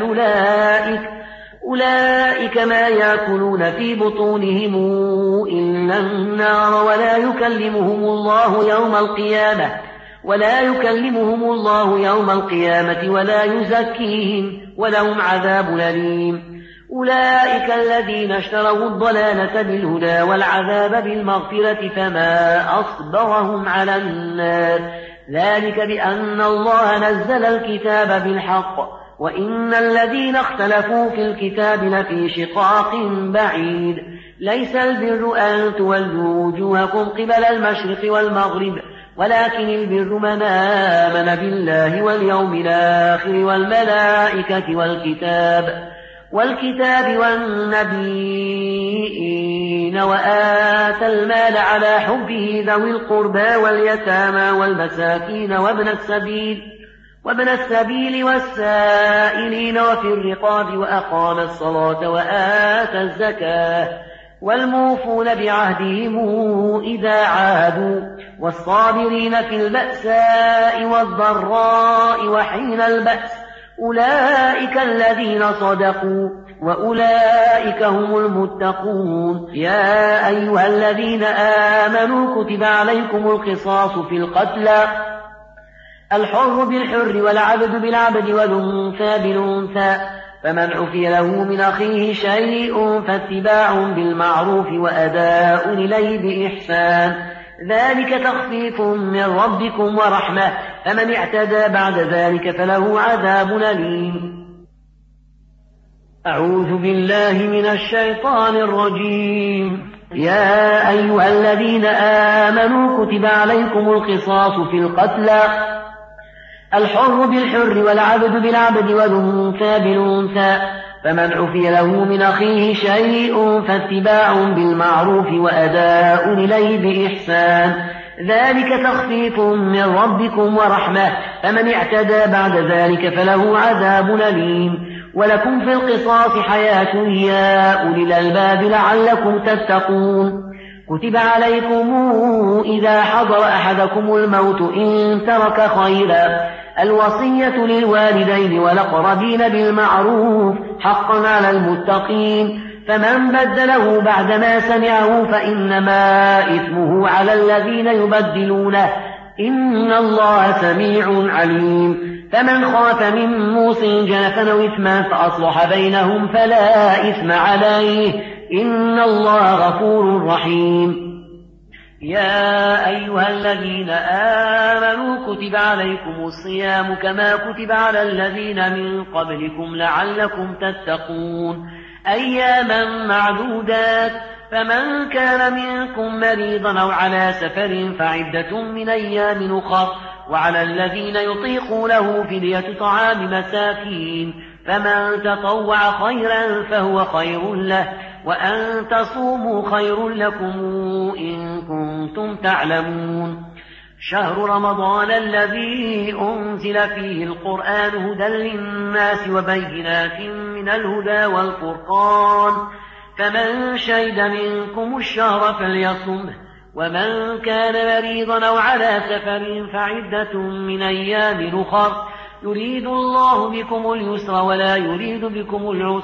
أولئك ما يأكلون في بطونهم إلا النار ولا يكلمهم الله يوم القيامة ولا يزكيهم ولهم عذاب أليم أولئك الذين اشتروا الضلالة بالهدى والعذاب بالمغفرة فما أصبرهم على النار ذلك بأن الله نزل الكتاب بالحق وإن الذين اختلفوا في الكتاب لفي شقاق بعيد ليس البر أن تولوا وجوهكم قبل المشرق والمغرب ولكن البر من آمن بالله واليوم الآخر والملائكة والكتاب والنبيين وآتى المال على حبه ذوي القربى واليتامى والمساكين وابن السبيل والسائلين وفي الرقاب وأقام الصلاة وآتى الزكاة والموفون بعهدهم إذا عاهدوا والصابرين في البأساء والضراء وحين البأس أولئك الذين صدقوا وأولئك هم المتقون يا أيها الذين آمنوا كتب عليكم القصاص في القتلى الحر بالحر والعبد بالعبد والأنثى بالأنثى فمن عفي له من أخيه شيء فاتباع بالمعروف وأداء إليه بإحسان ذلك تخفيف من ربكم ورحمة فمن اعتدى بعد ذلك فله عذاب أليم أعوذ بالله من الشيطان الرجيم يا أيها الذين آمنوا كتب عليكم القصاص في القتلى الحر بالحر والعبد بالعبد والأنثى بالأنثى فمن عفي له من أخيه شيء فاتباع بالمعروف وأداء إليه بإحسان ذلك تخفيف من ربكم ورحمة فمن اعتدى بعد ذلك فله عذاب أليم ولكم في القصاص حياة يا أولي الألباب لعلكم تتقون كتب عليكم إذا حضر أحدكم الموت إن ترك خيرا الوصية للوالدين والأقربين بالمعروف حقا على المتقين فمن بدله بعدما سمعه فإنما إثمه على الذين يبدلونه إن الله سميع عليم فمن خاف من موص جنفا أو إثما فأصلح بينهم فلا إثم عليه إن الله غفور رحيم يا أيها الذين آمنوا كتب عليكم الصيام كما كتب على الذين من قبلكم لعلكم تتقون أياما معدودات فمن كان منكم مريضا أو على سفر فعدة من أيام أخر وعلى الذين يطيقونه فدية طعام مساكين فمن تطوع خيرا فهو خير له وأن تصوموا خير لكم إن كنتم تعلمون شهر رمضان الذي أنزل فيه القرآن هدى للناس وبينات من الهدى والفرقان فمن شهد منكم الشهر فليصمه ومن كان مريضا أو على سفر فعدة من أيام أخر يريد الله بكم اليسر ولا يريد بكم العسر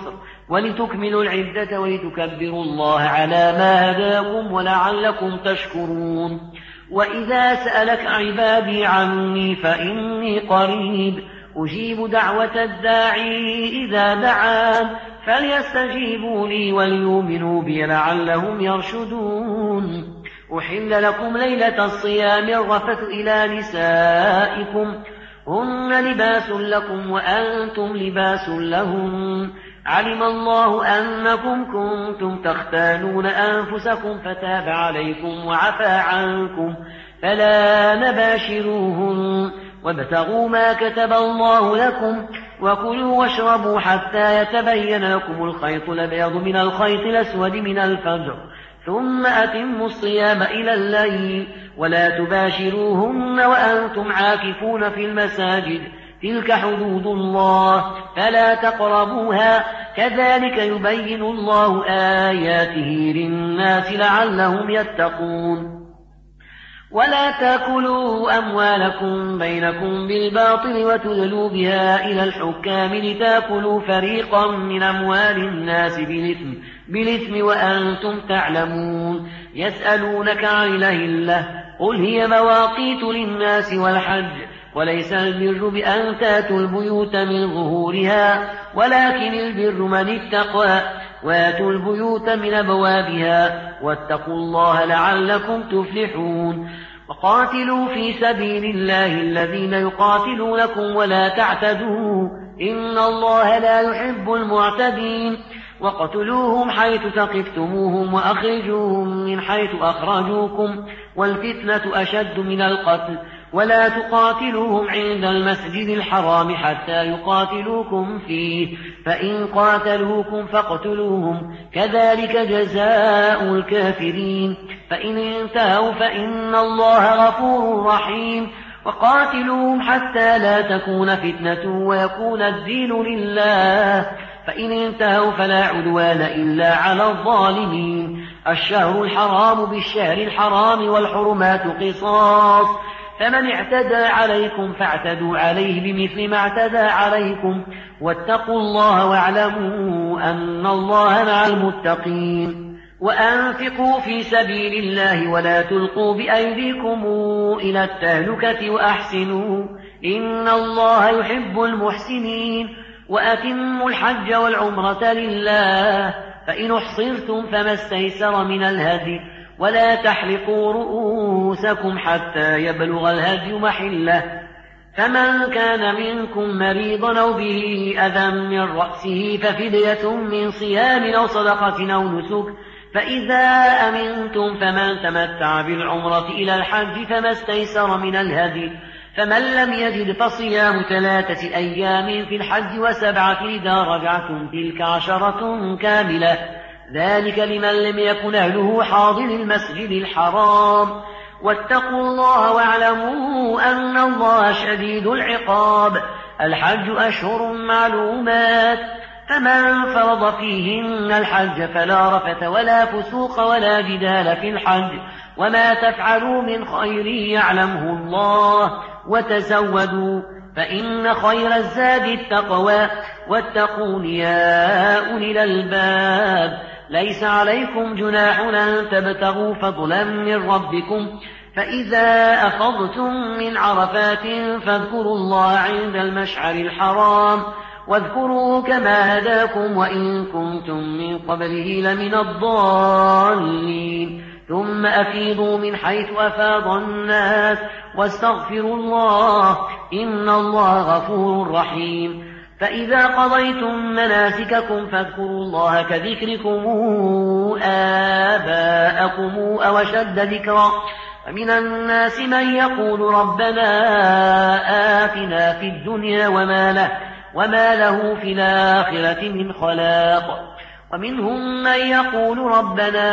ولتكملوا العدة ولتكبروا الله على ما هداكم ولعلكم تشكرون. وإذا سألك عبادي عني فإني قريب أجيب دعوة الداعي إذا دعان فليستجيبوا لي وليؤمنوا بي لعلهم يرشدون. أحل لكم ليلة الصيام الرفث إلى نسائكم هن لباس لكم وأنتم لباس لهم علم الله أنكم كنتم تختانون أنفسكم فتاب عليكم وعفى عنكم فلا نباشروهن وابتغوا ما كتب الله لكم وكلوا واشربوا حتى يتبين لكم الخيط الأبيض من الخيط الأسود من الفجر ثم أتموا الصيام إلى الليل ولا تباشروهن وأنتم عاكفون في المساجد تلك حدود الله فلا تقربوها كذلك يبين الله آياته للناس لعلهم يتقون. ولا تأكلوا أموالكم بينكم بالباطل وتدلوا بها إلى الحكام لتأكلوا فريقا من أموال الناس بالإثم وأنتم تعلمون. يسألونك عن الأهلة قل هي مواقيت للناس والحج وليس البر بأن تأتوا البيوت من ظهورها ولكن البر من اتقى وآتوا البيوت من أبوابها واتقوا الله لعلكم تفلحون. وقاتلوا في سبيل الله الذين يقاتلونكم ولا تعتدوا إن الله لا يحب المعتدين. وقتلوهم حيث ثقفتموهم وأخرجوهم من حيث أخرجوكم والفتنة أشد من القتل ولا تقاتلوهم عند المسجد الحرام حتى يقاتلوكم فيه فإن قاتلوكم فاقتلوهم كذلك جزاء الكافرين فإن انتهوا فإن الله غفور رحيم. وقاتلوهم حتى لا تكون فتنة ويكون الدين لله فإن انتهوا فلا عدوان إلا على الظالمين. الشهر الحرام بالشهر الحرام والحرمات قصاص فمن اعتدى عليكم فاعتدوا عليه بمثل ما اعتدى عليكم واتقوا الله واعلموا أن الله مع المتقين. وأنفقوا في سبيل الله ولا تلقوا بأيديكم إلى التهلكة وأحسنوا إن الله يحب المحسنين. وأتموا الحج والعمرة لله فإن احصرتم فما استيسر من الهدي ولا تحلقوا رؤوسكم حتى يبلغ الهدي محله فمن كان منكم مريضا أو به أذى من رأسه ففدية من صيام أو صدقة أو نسك فإذا أمنتم فمن تمتع بالعمرة إلى الحج فما استيسر من الهدي فمن لم يجد فصيام 3 أيام في الحج و7 إذا رجعتم تلك 10 كاملة ذلك لمن لم يكن أهله حاضر المسجد الحرام. واتقوا الله واعلموا أن الله شديد العقاب. الحج أشهر معلومات فمن فرض فيهن الحج فلا رفث ولا فسوق ولا جدال في الحج وما تفعلوا من خير يعلمه الله وتزودوا فإن خير الزاد التقوى واتقون يا أولي الألباب. ليس عليكم جناح أن تبتغوا فضلا من ربكم فإذا أفضتم من عرفات فاذكروا الله عند المشعر الحرام واذكروا كما هداكم وإن كنتم من قبله لمن الضالين. ثم أفيضوا من حيث أفاض الناس واستغفروا الله إن الله غفور رحيم. فإذا قضيتم مناسككم فاذكروا الله كذكركم آباءكم أو أشد ذكرا. ومن الناس من يقول ربنا آتنا في الدنيا وما له في الآخرة من خلاق. ومنهم من يقول ربنا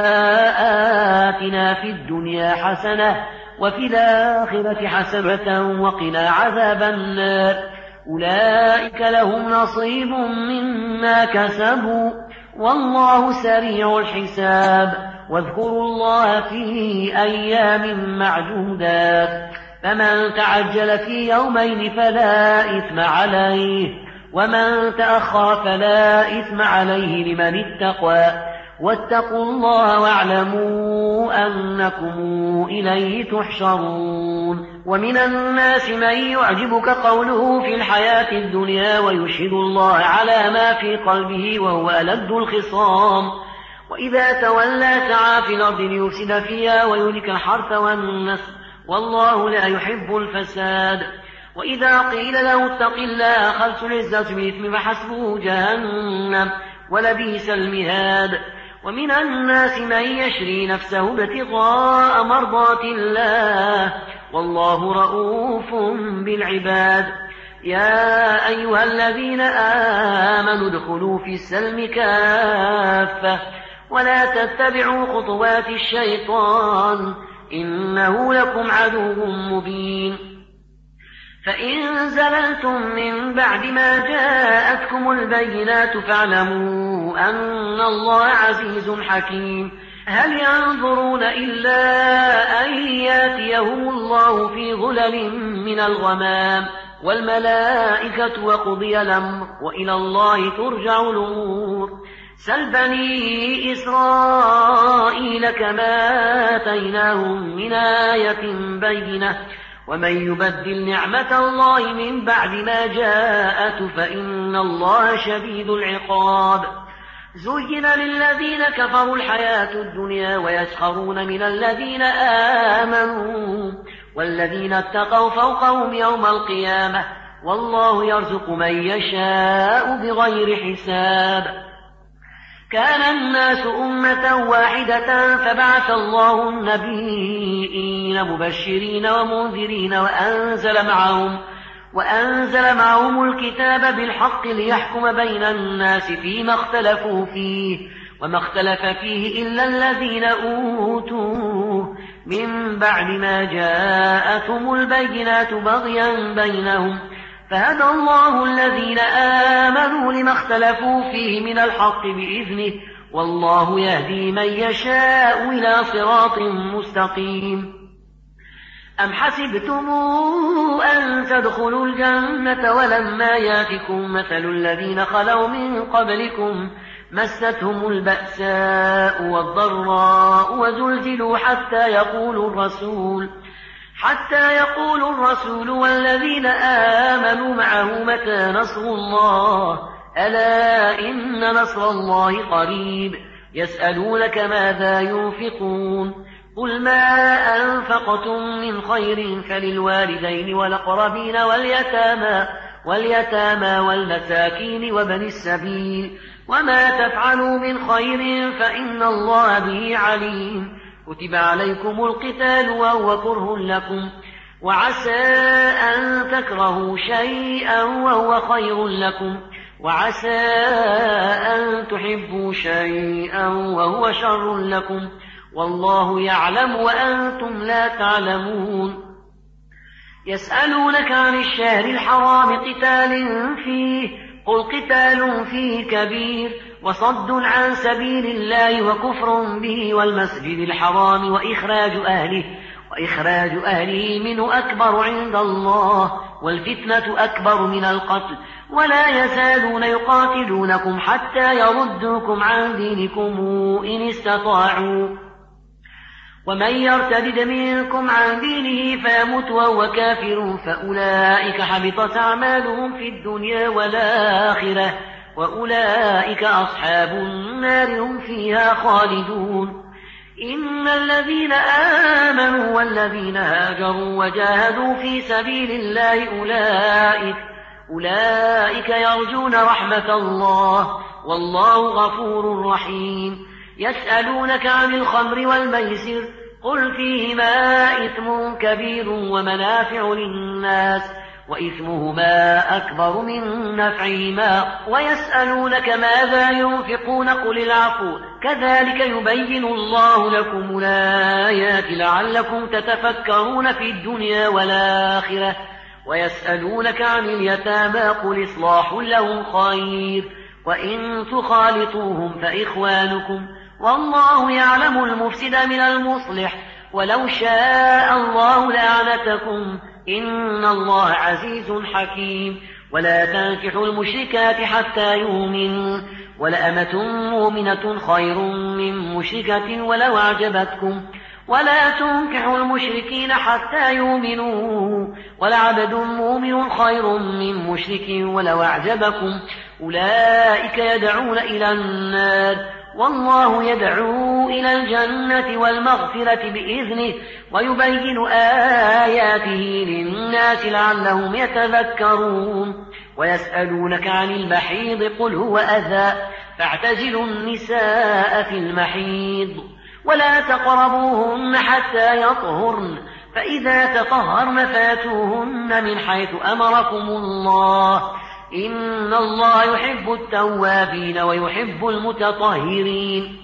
آتنا في الدنيا حسنة وفي الآخرة حسنة وقنا عذاب النار. أولئك لهم نصيب مما كسبوا والله سريع الحساب. واذكروا الله في أيام معدودات فمن تعجل في يومين فلا إثم عليه ومن تأخر فلا إثم عليه لمن اتقى واتقوا الله واعلموا أنكم إليه تحشرون ومن الناس من يعجبك قوله في الحياة الدنيا ويشهد الله على ما في قلبه وهو ألد الخصام وإذا تولى سعى في الأرض ليفسد فيها ويهلك الحرث والنسل والله لا يحب الفساد وإذا قيل له اتق الله أخذت العزة بالإثم فحسبه جهنم ولبئس المهاد ومن الناس من يشري نفسه ابتغاء مرضات الله والله رؤوف بالعباد يا أيها الذين آمنوا ادخلوا في السلم كافة ولا تتبعوا خطوات الشيطان إنه لكم عدو مبين فإن زللتم من بعد ما جاءتكم البينات فاعلموا أن الله عزيز حكيم هل ينظرون إلا أن ياتيهم الله في ظلل من الغمام والملائكة وقضي الأمر وإلى الله ترجع الأمور سل بني إسرائيل كما آتيناهم من آية بينة ومن يبدل نعمة الله من بعد ما جاءته فإن الله شديد العقاب زين للذين كفروا الحياة الدنيا ويسخرون من الذين آمنوا والذين اتقوا فوقهم يوم القيامة والله يرزق من يشاء بغير حساب كان الناس أمة واحدة فبعث الله النبيين مبشرين ومنذرين وأنزل معهم الكتاب بالحق ليحكم بين الناس فيما اختلفوا فيه وما اختلف فيه إلا الذين أوتوه من بعد ما جاءتهم البينات بغيا بينهم فهدى الله الذين آمنوا لما اختلفوا فيه من الحق بإذنه والله يهدي من يشاء إلى صراط مستقيم أم حسبتم أن تدخلوا الجنة ولما ياتكم مثل الذين خلوا من قبلكم مستهم البأساء والضراء وزلزلوا حتى يقول الرسول والذين آمنوا معه متى نصر الله ألا إن نصر الله قريب يسألونك ماذا ينفقون قل ما أنفقتم من خير فللوالدين والأقربين واليتامى والمساكين وبن السبيل وما تفعلوا من خير فإن الله به عليم كتب عليكم القتال وهو كره لكم وعسى أن تكرهوا شيئا وهو خير لكم وعسى أن تحبوا شيئا وهو شر لكم والله يعلم وأنتم لا تعلمون يسألونك عن الشهر الحرام قتال فيه قل قتال فيه كبير وصد عن سبيل الله وكفر به والمسجد الحرام وإخراج أهله منه أكبر عند الله والفتنة أكبر من القتل ولا يزالون يقاتلونكم حتى يردوكم عن دينكم إن استطاعوا ومن يرتد منكم عن دينه فيمت وهو كافر فأولئك حبطت أعمالهم في الدنيا والآخرة وأولئك أصحاب النار هم فيها خالدون إن الذين آمنوا والذين هاجروا وجاهدوا في سبيل الله أولئك يرجون رحمة الله والله غفور رحيم يسألونك عن الخمر والميسر قل فيهما إثم كبير ومنافع للناس وإثمهما أكبر من نفعهما ويسألونك ماذا ينفقون قل العفو كذلك يبين الله لكم الآيات لعلكم تتفكرون في الدنيا والآخرة ويسألونك عن اليتامى قل إصلاح لهم خير وإن تخالطوهم فإخوانكم والله يعلم المفسد من المصلح ولو شاء الله لأعنتكم إن الله عزيز حكيم ولا تنكحوا المشركات حتى يؤمنوا ولأمة مؤمنة خير من مشركة ولو أعجبتكم ولا تنكحوا المشركين حتى يؤمنوا ولعبد مؤمن خير من مشرك ولو أعجبكم أولئك يدعون إلى النار والله يدعو إلى الجنة والمغفرة بإذنه ويبين آياته للناس لعلهم يتذكرون ويسألونك عن المحيض قل هو أذى فاعتزلوا النساء في المحيض ولا تقربوهن حتى يطهرن فإذا تطهرن فاتوهن من حيث أمركم الله إن الله يحب التوابين ويحب المتطهرين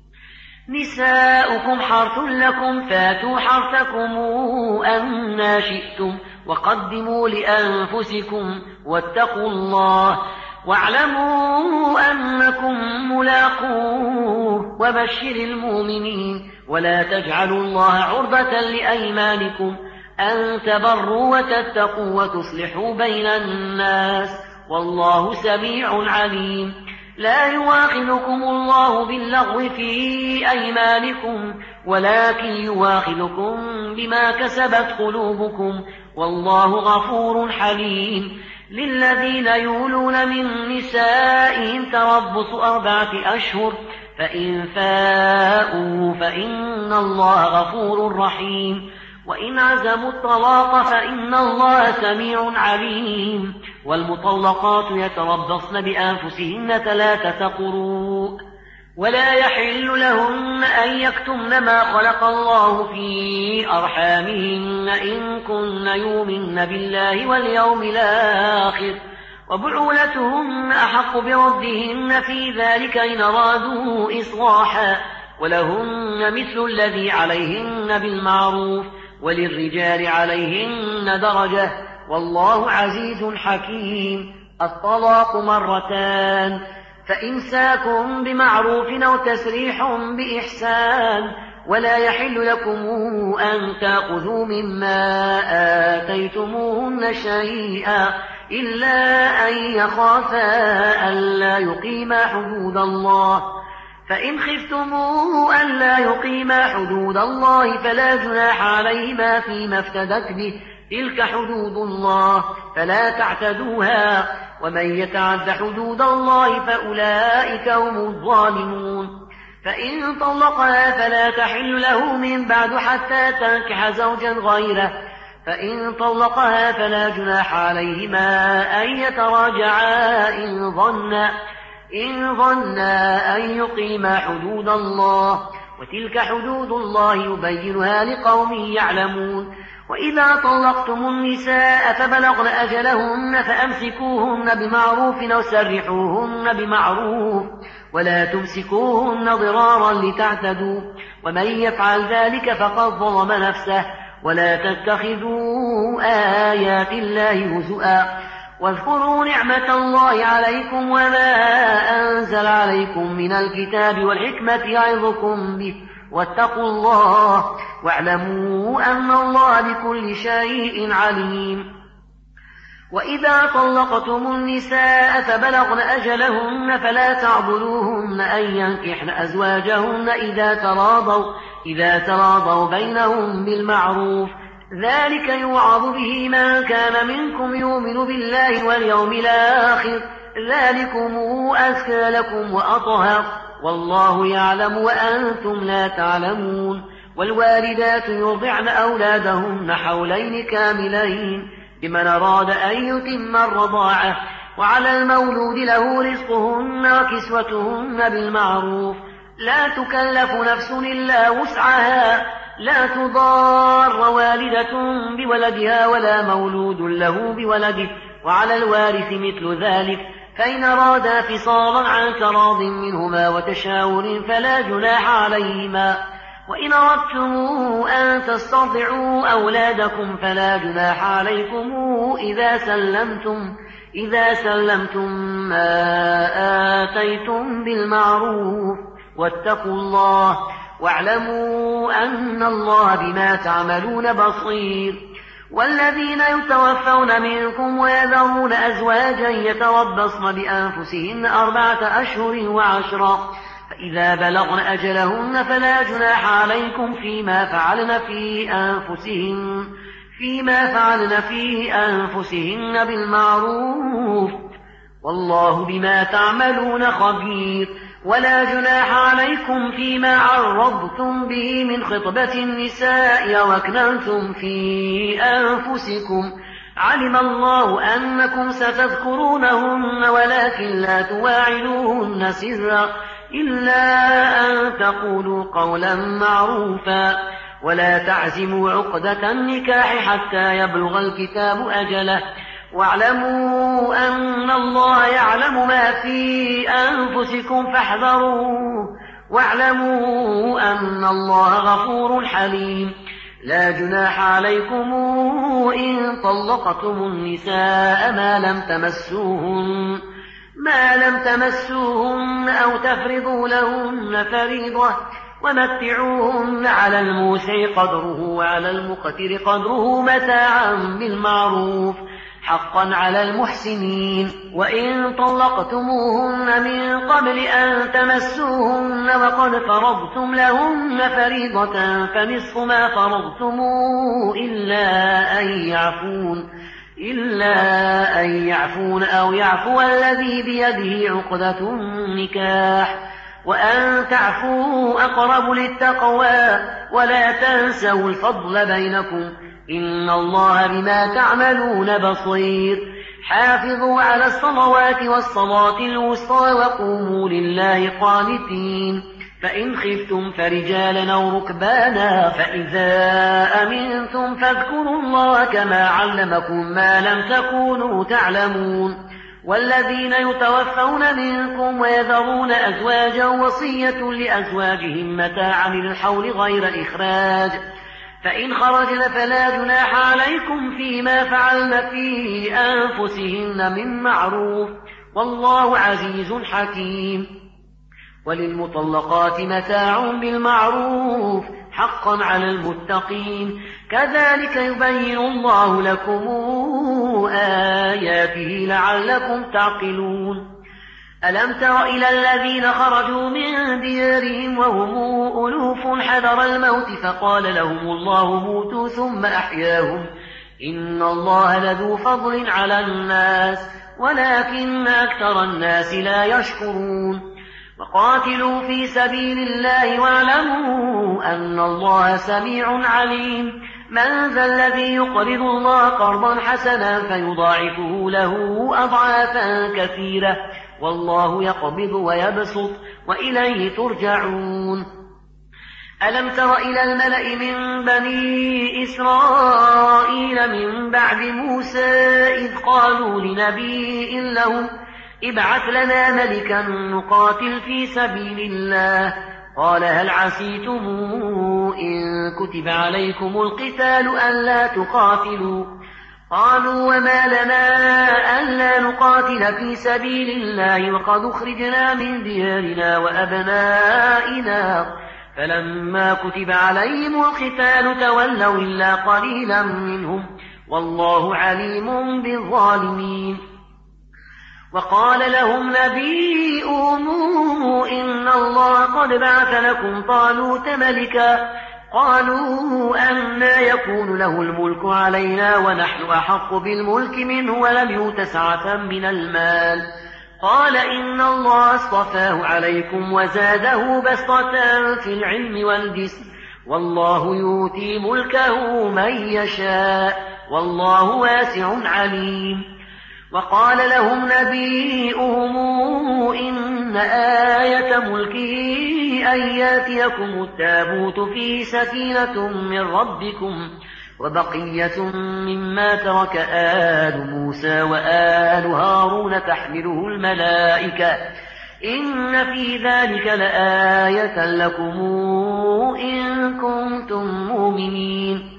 نساؤكم حرث لكم فاتوا حرثكم أنى شئتم وقدموا لأنفسكم واتقوا الله واعلموا أنكم ملاقوه وبشر المؤمنين ولا تجعلوا الله عرضة لأيمانكم أن تبروا وتتقوا وتصلحوا بين الناس والله سميع عليم لا يواخذكم الله باللغو في أيمانكم ولكن يواخذكم بما كسبت قلوبكم والله غفور حليم للذين يولون من نسائهم تربص 4 أشهر فإن فاءوا فإن الله غفور رحيم وإن عزموا الطلاق فإن الله سميع عليم والمطلقات يتربصن بأنفسهن 3 قروء ولا يحل لهن أن يكتمن ما خلق الله في أرحامهن إن كن يؤمن بالله واليوم الآخر وبعولتهن أحق بردهن في ذلك إن أرادوا إصلاحا ولهن مثل الذي عليهن بالمعروف وللرجال عليهن درجة والله عزيز حكيم الطلاق 2 فإمساك بمعروف أو تسريح بإحسان ولا يحل لكم أن تأخذوا مما آتيتموهن شيئا إلا أن يخافا ألا يقيما حدود الله فإن خفتموا ألا يقيما حدود الله فلا جناح عليهما فيما افتدت به تلك حدود الله فلا تعتدوها ومن يتعد حدود الله فأولئك هم الظالمون فإن طلقها فلا تحل له من بعد حتى تنكح زوجا غيره فإن طلقها فلا جناح عليهما أن يتراجعا إن ظنا أن يقيما حدود الله وتلك حدود الله يبينها لقوم يعلمون وإذا طلقتم النساء فبلغن أجلهن فأمسكوهن بمعروف أو سرحوهن بمعروف ولا تمسكوهن ضرارا لتعتدوا ومن يفعل ذلك فقد ظلم نفسه ولا تتخذوا آيات الله هزؤا واذكروا نعمة الله عليكم وما أنزل عليكم من الكتاب والحكمة يعظكم به واتقوا الله واعلموا أن الله بكل شيء عليم وإذا طلقتم النساء فبلغن أجلهن فلا تعضلوهن أن ينكحن أزواجهن إذا تراضوا بينهم بالمعروف ذلك يوعظ به من كان منكم يؤمن بالله واليوم الآخر ذلكم أزكى لكم وأطهر والله يعلم وأنتم لا تعلمون والوالدات يرضعن أولادهن حولين كاملين لمن أراد أن يتم الرضاعة وعلى المولود له رزقهن وكسوتهن بالمعروف لا تكلف نفس إلا وسعها لا تضار والدة بولدها ولا مولود له بولده وعلى الوارث مثل ذلك فإن أرادا فصالا عن تراض منهما وتشاور فلا جناح عليهما وإن أردتم أن تسترضعوا أولادكم فلا جناح عليكم إذا سلمتم ما آتيتم بالمعروف واتقوا الله واعلموا أن الله بما تعملون بصير والذين يتوفون منكم ويذرون أزواجا يتربصن بأنفسهن 4 أشهر وعشرا فإذا بلغن أجلهن فلا جناح عليكم فيما فعلن في أنفسهن بالمعروف والله بما تعملون خبير ولا جناح عليكم فيما عرضتم به من خطبة النساء وأكننتم في أنفسكم علم الله أنكم ستذكرونهن ولكن لا تواعدوهن سرا إلا أن تقولوا قولا معروفا ولا تعزموا عقدة النكاح حتى يبلغ الكتاب أجله واعلموا أن الله يعلم ما في أنفسكم فاحذروه واعلموا أن الله غفور حليم لا جناح عليكم إن طلقتم النساء ما لم تمسوهن أو تفرضوا لهن فريضة ومتعوهن على الموسع قدره وعلى المقتر قدره متاعا بالمعروف حقا على المحسنين وإن طلقتموهن من قبل أن تمسوهن وقد فرضتم لهن فريضة فنصف ما فرضتم إلا أن يعفون أو يعفو الذي بيده عقدة النكاح وأن تعفوا أقرب للتقوى ولا تنسوا الفضل بينكم إن الله بما تعملون بصير حافظوا على الصلوات والصلاة الوسطى وقوموا لله قانتين فإن خفتم فرجالا أو ركبانا فإذا أمنتم فاذكروا الله كما علمكم ما لم تكونوا تعلمون والذين يتوفون منكم ويذرون أزواجا وصية لأزواجهم متاعا للحول غير إخراج فإن خرجن فلا جناح عليكم فيما فعلن في أنفسهن من معروف والله عزيز حكيم وللمطلقات متاع بالمعروف حقا على المتقين كذلك يبين الله لكم آياته لعلكم تعقلون ألم تر إلى الذين خرجوا من ديارهم وهم ألوف حذر الموت فقال لهم الله موتوا ثم أحياهم إن الله لذو فضل على الناس ولكن أكثر الناس لا يشكرون وقاتلوا في سبيل الله واعلموا أن الله سميع عليم من ذا الذي يقرض الله قرضا حسنا فيضاعفه له أضعافا كثيرة والله يقبض ويبسط وإليه ترجعون ألم تر إلى الملأ من بني إسرائيل من بعد موسى إذ قالوا لنبي لهم ابعث لنا ملكا نقاتل في سبيل الله قال هل عسيتم إن كتب عليكم القتال ألا تقاتلوا قالوا وما لنا ألا نقاتل في سبيل الله وقد أخرجنا من ديارنا وأبنائنا فلما كتب عليهم القتال تولوا إلا قليلا منهم والله عليم بالظالمين وقال لهم نبيهم إن الله قد بعث لكم طالوت ملكا قالوا أنى يكون له الملك علينا ونحن أحق بالملك منه ولم يؤت سعة من المال قال إن الله اصطفاه عليكم وزاده بسطة في العلم والجسم والله يؤتي ملكه من يشاء والله واسع عليم وقال لهم نبيهم إن آية ملكه أن ياتيكم التابوت فيه سكينة من ربكم وبقية مما ترك آل موسى وآل هارون تحمله الملائكة إن في ذلك لآية لكم إن كنتم مؤمنين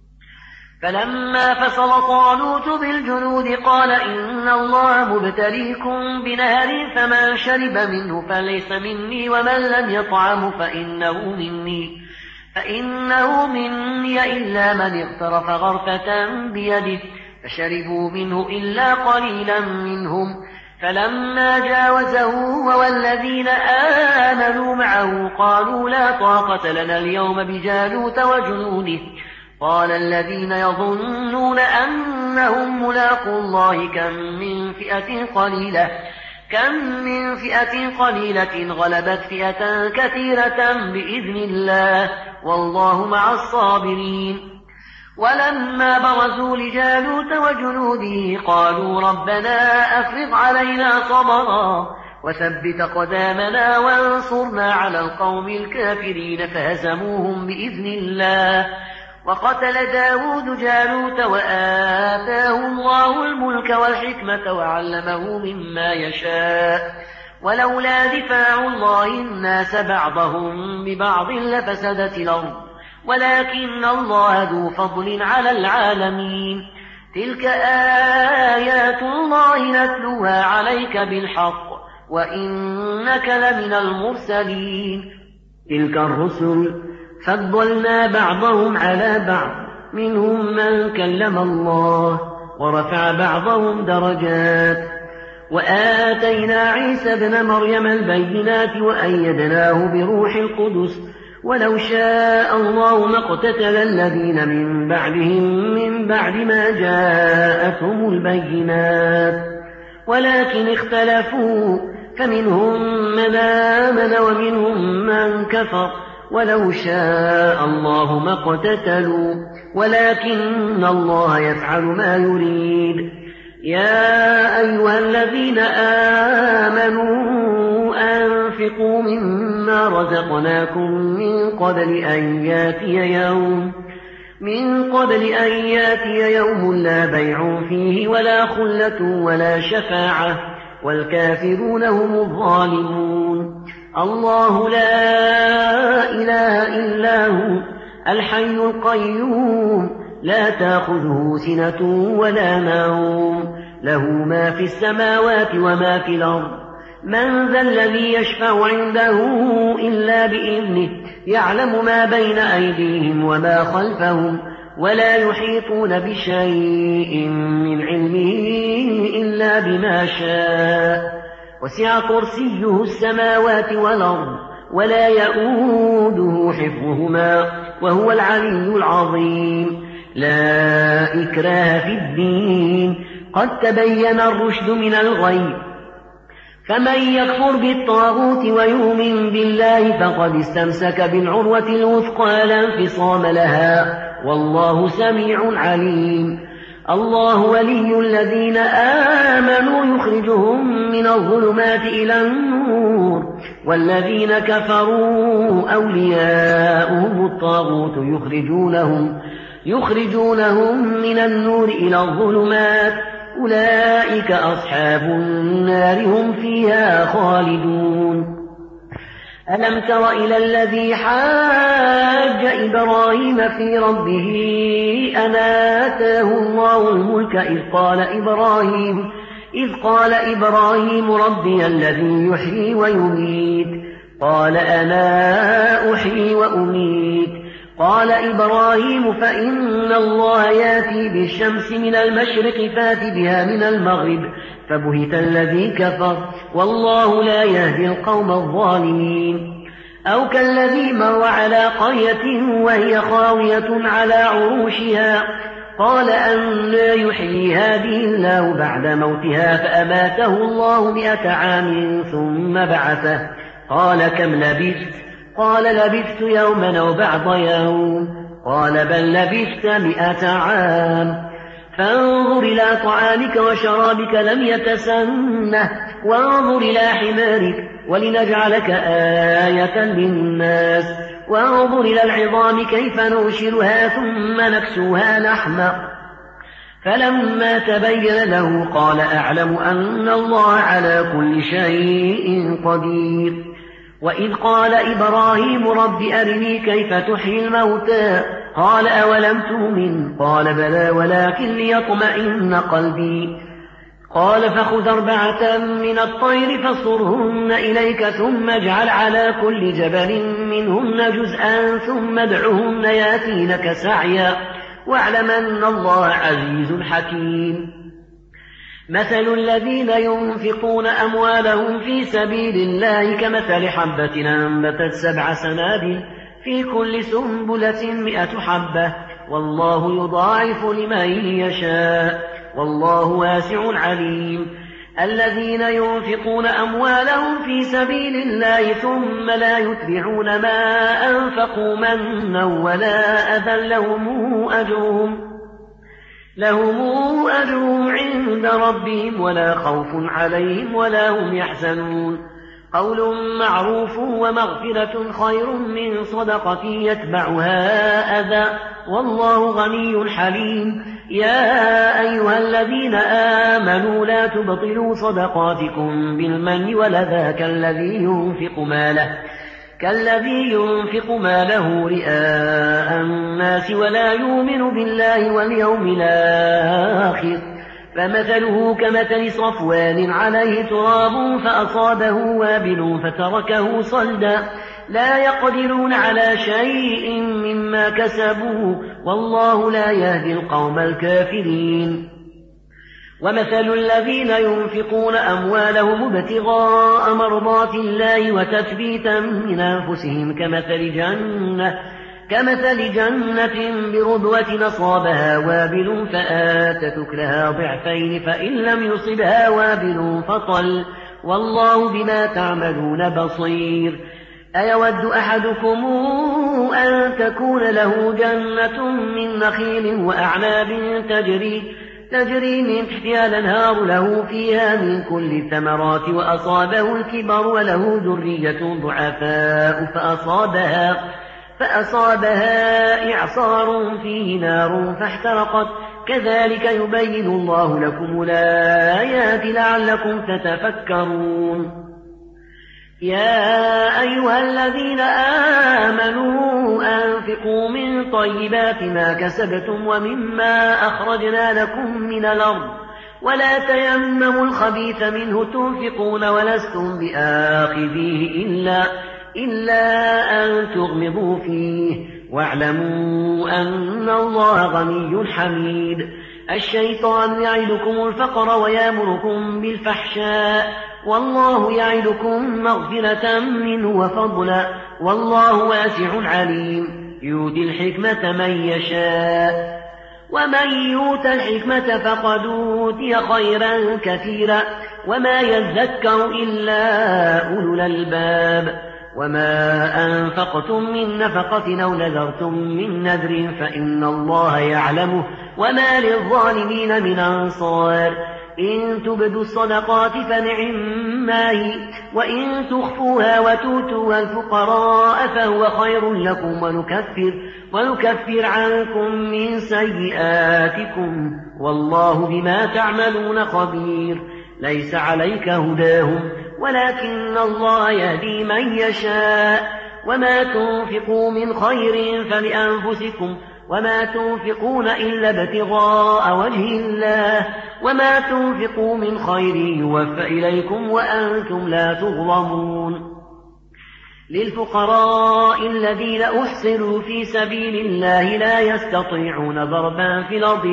فلما فصل طالوت بالجنود قال إن الله مبتليكم بنهر فمن شرب منه فليس مني ومن لم يطعم فإنه مني فإنه مني إلا من اغترف غرفة بيده فشربوا منه إلا قليلا منهم فلما جاوزه هو والذين آمنوا معه قالوا لا طاقة لنا اليوم بجالوت وجنوده قال الذين يظنون أنهم ملاقوا الله كم من فئة قليلة غلبت فئة كثيرة بإذن الله والله مع الصابرين ولما برزوا لجالوت وجنوده قالوا ربنا أفرغ علينا صبرا وثبت قدامنا وانصرنا على القوم الكافرين فهزموهم بإذن الله وقتل داود جالوت وآتاه الله الملك والحكمة وعلمه مما يشاء ولولا دفاع الله الناس بعضهم ببعض لفسدت الأرض ولكن الله ذو فضل على العالمين تلك آيات الله نتلوها عليك بالحق وإنك لمن المرسلين تلك الرسل فضلنا بعضهم على بعض منهم من كلم الله ورفع بعضهم درجات وآتينا عيسى ابن مريم البينات وأيدناه بروح القدس ولو شاء الله ما اقتتل الذين من بعدهم من بعد ما جاءتهم البينات ولكن اختلفوا فمنهم من آمن ومنهم من كفر ولو شاء الله ما اقتتلوا ولكن الله يفعل ما يريد يا أيها الذين آمنوا أنفقوا مما رزقناكم من قبل أن ياتي يوم لا بيع فيه ولا خلة ولا شفاعة والكافرون هم الظالمون الله لا إله إلا هو الحي القيوم لا تأخذه سنة ولا نوم له ما في السماوات وما في الأرض من ذا الذي يشفع عنده إلا بإذنه يعلم ما بين أيديهم وما خلفهم ولا يحيطون بشيء من علمه إلا بما شاء وسع كرسيه السماوات والأرض ولا يؤوده حفظهما وهو العلي العظيم لا إكراه في الدين قد تبين الرشد من الغي فمن يكفر بالطاغوت ويؤمن بالله فقد استمسك بالعروة الوثقى لا انفصام لها والله سميع عليم الله ولي الذين آمنوا يخرجهم من الظلمات إلى النور والذين كفروا أولياؤهم الطاغوت يخرجونهم من النور إلى الظلمات أولئك أصحاب النار هم فيها خالدون ألم تر إلى الذي حاج إبراهيم في ربه أن آتاه الله الملك إذ قال إبراهيم ربي الذي يحيي ويميت قال أنا أحيي وأميت قال إبراهيم فإن الله ياتي بالشمس من المشرق فات بها من المغرب فبهت الذي كفر والله لا يهدي القوم الظالمين أو كالذي مر على قرية وهي خاوية على عروشها قال أنى يحيي هذه الله بعد موتها فأماته الله 100 عام ثم بعثه قال كم لبثت قال لبثت يوما أو بعض يوم قال بل لبثت 100 عام فانظر إلى طعامك وشرابك لم يتسنه وانظر إلى حمارك ولنجعلك آية للناس وانظر إلى العظام كيف ننشرها ثم نكسوها لحما فلما تبين له قال أعلم أن الله على كل شيء قدير وإذ قال إبراهيم رب أرني كيف تحيي الموتى قال أولم تؤمن قال بلى ولكن ليطمئن قلبي قال فخذ 4 من الطير فصرهن إليك ثم اجعل على كل جبل منهن جزءا ثم ادعهن ياتينك سعيا واعلم أن الله عزيز حكيم. مثل الذين ينفقون أموالهم في سبيل الله كمثل حبة أنبتت 7 سنابل في كل سنبلة 100 حبة والله يضاعف لمن يشاء والله واسع عليم. الذين ينفقون أموالهم في سبيل الله ثم لا يتبعون ما أنفقوا منا ولا أذى لهم أجرهم عند ربهم ولا خوف عليهم ولا هم يحزنون. قول معروف ومغفرة خير من صدقة يتبعها أذى والله غني حليم. يا أيها الذين آمنوا لا تبطلوا صدقاتكم بالمن والأذى كالذي ينفق ماله رئاء الناس ولا يؤمن بالله واليوم الآخر فمثله كمثل صفوان عليه تراب فأصابه وابل فتركه صلدا لا يقدرون على شيء مما كسبوا والله لا يهدي القوم الكافرين. ومثل الذين ينفقون أموالهم ابتغاء مرضات الله وتثبيتا من أنفسهم كمثل جنة بربوة أصابها وابل فآتت أكلها ضعفين فإن لم يصبها وابل فطل والله بما تعملون بصير. أيود أحدكم أن تكون له جنة من نخيل وأعناب تجري من تحتها الأنهار له فيها من كل الثمرات وأصابه الكبر وله ذرية ضعفاء فأصابها إعصار فيه نار فاحترقت كذلك يبين الله لكم الآيات لعلكم تتفكرون. يا أيها الذين آمنوا أنفقوا من طيبات ما كسبتم ومما أخرجنا لكم من الأرض ولا تيمموا الخبيث منه تنفقون ولستم بآخذيه إلا أن تغمضوا فيه واعلموا أن الله غني حميد. الشيطان يعدكم الفقر ويأمركم بالفحشاء والله يعدكم مغفرة منه وفضلا والله واسع عليم. يؤتي الحكمة من يشاء ومن يؤت الحكمة فقد أوتي خيرا كثيرا وما يذكر إلا أولو الألباب. وما أنفقتم من نفقة أو نذرتم من نذر فإن الله يعلمه وما للظالمين من أنصار. إن تبدوا الصدقات فنعما هي وإن تخفوها وتؤتوها الفقراء فهو خير لكم ونكفر عنكم من سيئاتكم والله بما تعملون خبير. ليس عليك هداهم ولكن الله يهدي من يشاء. وما تنفقوا من خير فلأنفسكم وما تنفقون إلا ابتغاء وجه الله وما تنفقوا من خير يوفى إليكم وأنتم لا تظلمون. للفقراء الذين أحصروا في سبيل الله لا يستطيعون ضربا في الأرض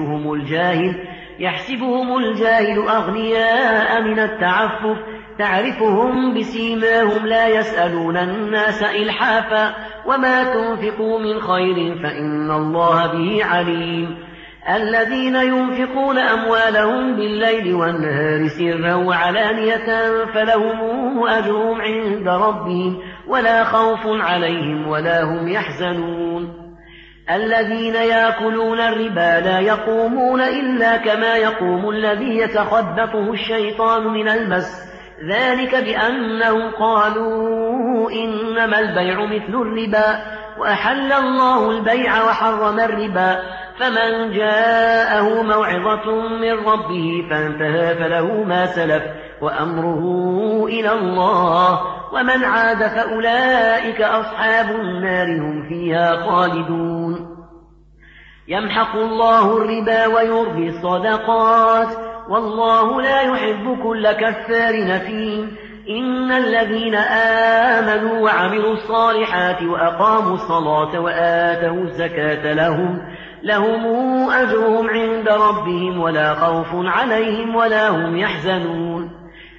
يحسبهم الجاهل أغنياء من التعفف تعرفهم بسيماهم لا يسألون الناس إلحافا وما تنفقوا من خير فإن الله به عليم. الذين ينفقون أموالهم بالليل والنهار سرا وعلانية فلهم أجرهم عند ربهم ولا خوف عليهم ولا هم يحزنون. الذين يأكلون الربا لا يقومون إلا كما يقوم الذي يتخبطه الشيطان من المس ذلك بأنهم قالوا إنما البيع مثل الربا وأحل الله البيع وحرم الربا فمن جاءه موعظة من ربه فانتهى فله ما سلف وأمره إلى الله ومن عاد فأولئك أصحاب النار هم فيها خالدون. يمحق الله الربا ويربي الصدقات والله لا يحب كل كفار نثيم. إن الذين آمنوا وعملوا الصالحات وأقاموا الصلاة وآتوا الزكاة لهم أجرهم عند ربهم ولا خوف عليهم ولا هم يحزنون.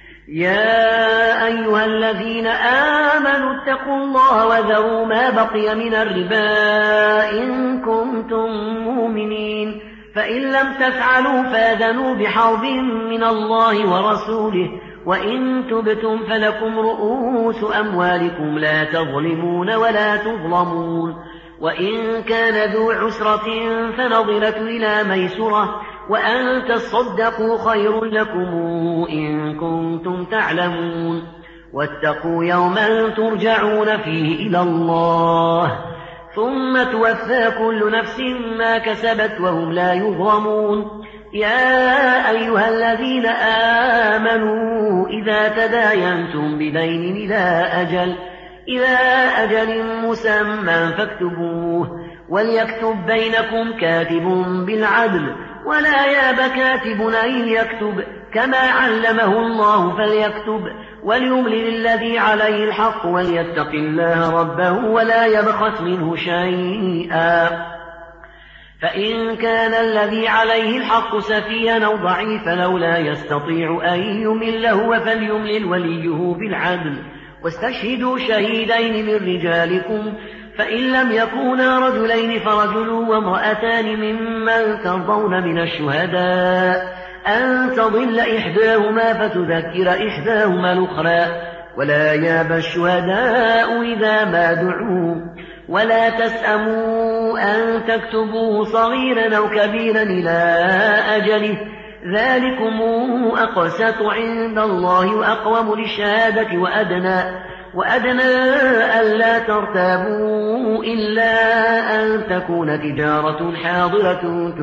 يا أيها الذين آمنوا اتقوا الله وذروا ما بقي من الربا إن كنتم مؤمنين، فإن لم تفعلوا فآذنوا بحرب من الله ورسوله، وإن تبتم فلكم رؤوس أموالكم لا تظلمون ولا تظلمون. وإن كان ذو عسرة فنظرة إلى ميسرة، وأن تصدقوا خير لكم إن كنتم تعلمون. واتقوا يوما ترجعون فيه إلى الله ثم توفى كل نفس ما كسبت وهم لا يظلمون. يا أيها الذين آمنوا إذا تداينتم بدين إلى أجل مسمى فاكتبوه، وليكتب بينكم كاتب بالعدل، ولا ياب كاتب أن يكتب كما علمه الله فليكتب، وليملل الذي عليه الحق وليتق الله ربه ولا يبخس منه شيئا. فإن كان الذي عليه الحق سفيها أو ضعيفا أو لا يستطيع أن يمله فليملل وليه بالعدل، واستشهدوا شهيدين من رجالكم، فإن لم يكونا رجلين فرجل وامرأتان ممن ترضون من الشهداء أن تضل إحداهما فتذكر إحداهما الأخرى، ولا ياب الشهداء إذا ما دعوا، ولا تسأموا أن تكتبوه صغيرا أو كبيرا إلى أجله، ذلكم أقسط عند الله وأقوم للشهادة وأدنى ألا ترتابوا إلا أن تكون تجارة حاضرة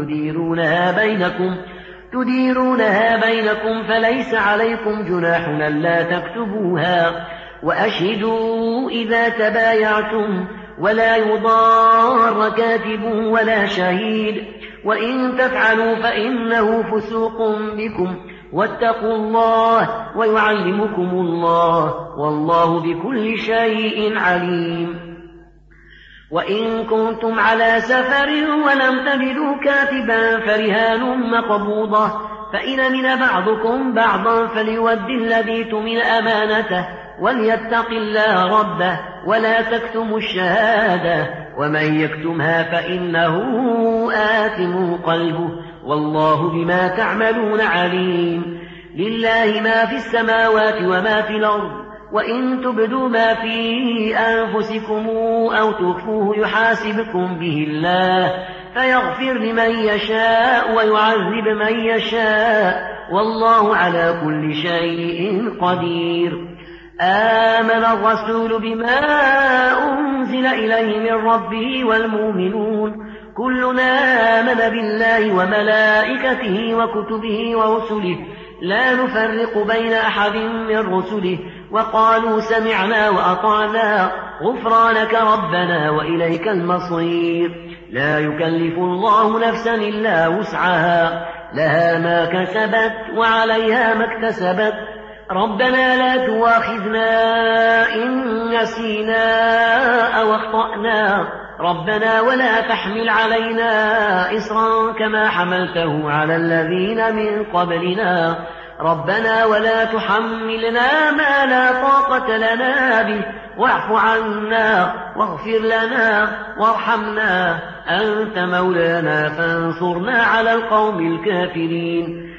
تديرونها بينكم فليس عليكم جناح ألا تكتبوها. وأشهدوا إذا تبايعتم، ولا يضار كاتب ولا شهيد، وإن تفعلوا فإنه فسوق بكم، واتقوا الله ويعلمكم الله والله بكل شيء عليم. وإن كنتم على سفر ولم تجدوا كاتبا فرهان مقبوضة، فإن أمن بعضكم بعضا فليؤد الذي اؤتمن أمانته وليتق الله ربه ولا تكتموا الشهادة، ومن يكتمها فإنه آثم قلبه والله بما تعملون عليم. لله ما في السماوات وما في الأرض، وإن تبدوا ما في أنفسكم أو تخفوه يحاسبكم به الله فيغفر لمن يشاء ويعذب من يشاء، والله على كل شيء قدير. آمن الرسول بما أنزل إليه من ربه والمؤمنون كلنا آمن بالله وملائكته وكتبه ورسله لا نفرق بين أحد من رسله، وقالوا سمعنا وأطعنا غفرانك ربنا وإليك المصير. لا يكلف الله نفسا إلا وسعها، لها ما كسبت وعليها ما اكتسبت. ربنا لا تؤاخذنا إن نسينا أو أخطأنا، ربنا ولا تحمل علينا إصرا كما حملته على الذين من قبلنا، ربنا ولا تحملنا ما لا طاقة لنا به، واعف عنا واغفر لنا وارحمنا أنت مولانا فانصرنا على القوم الكافرين.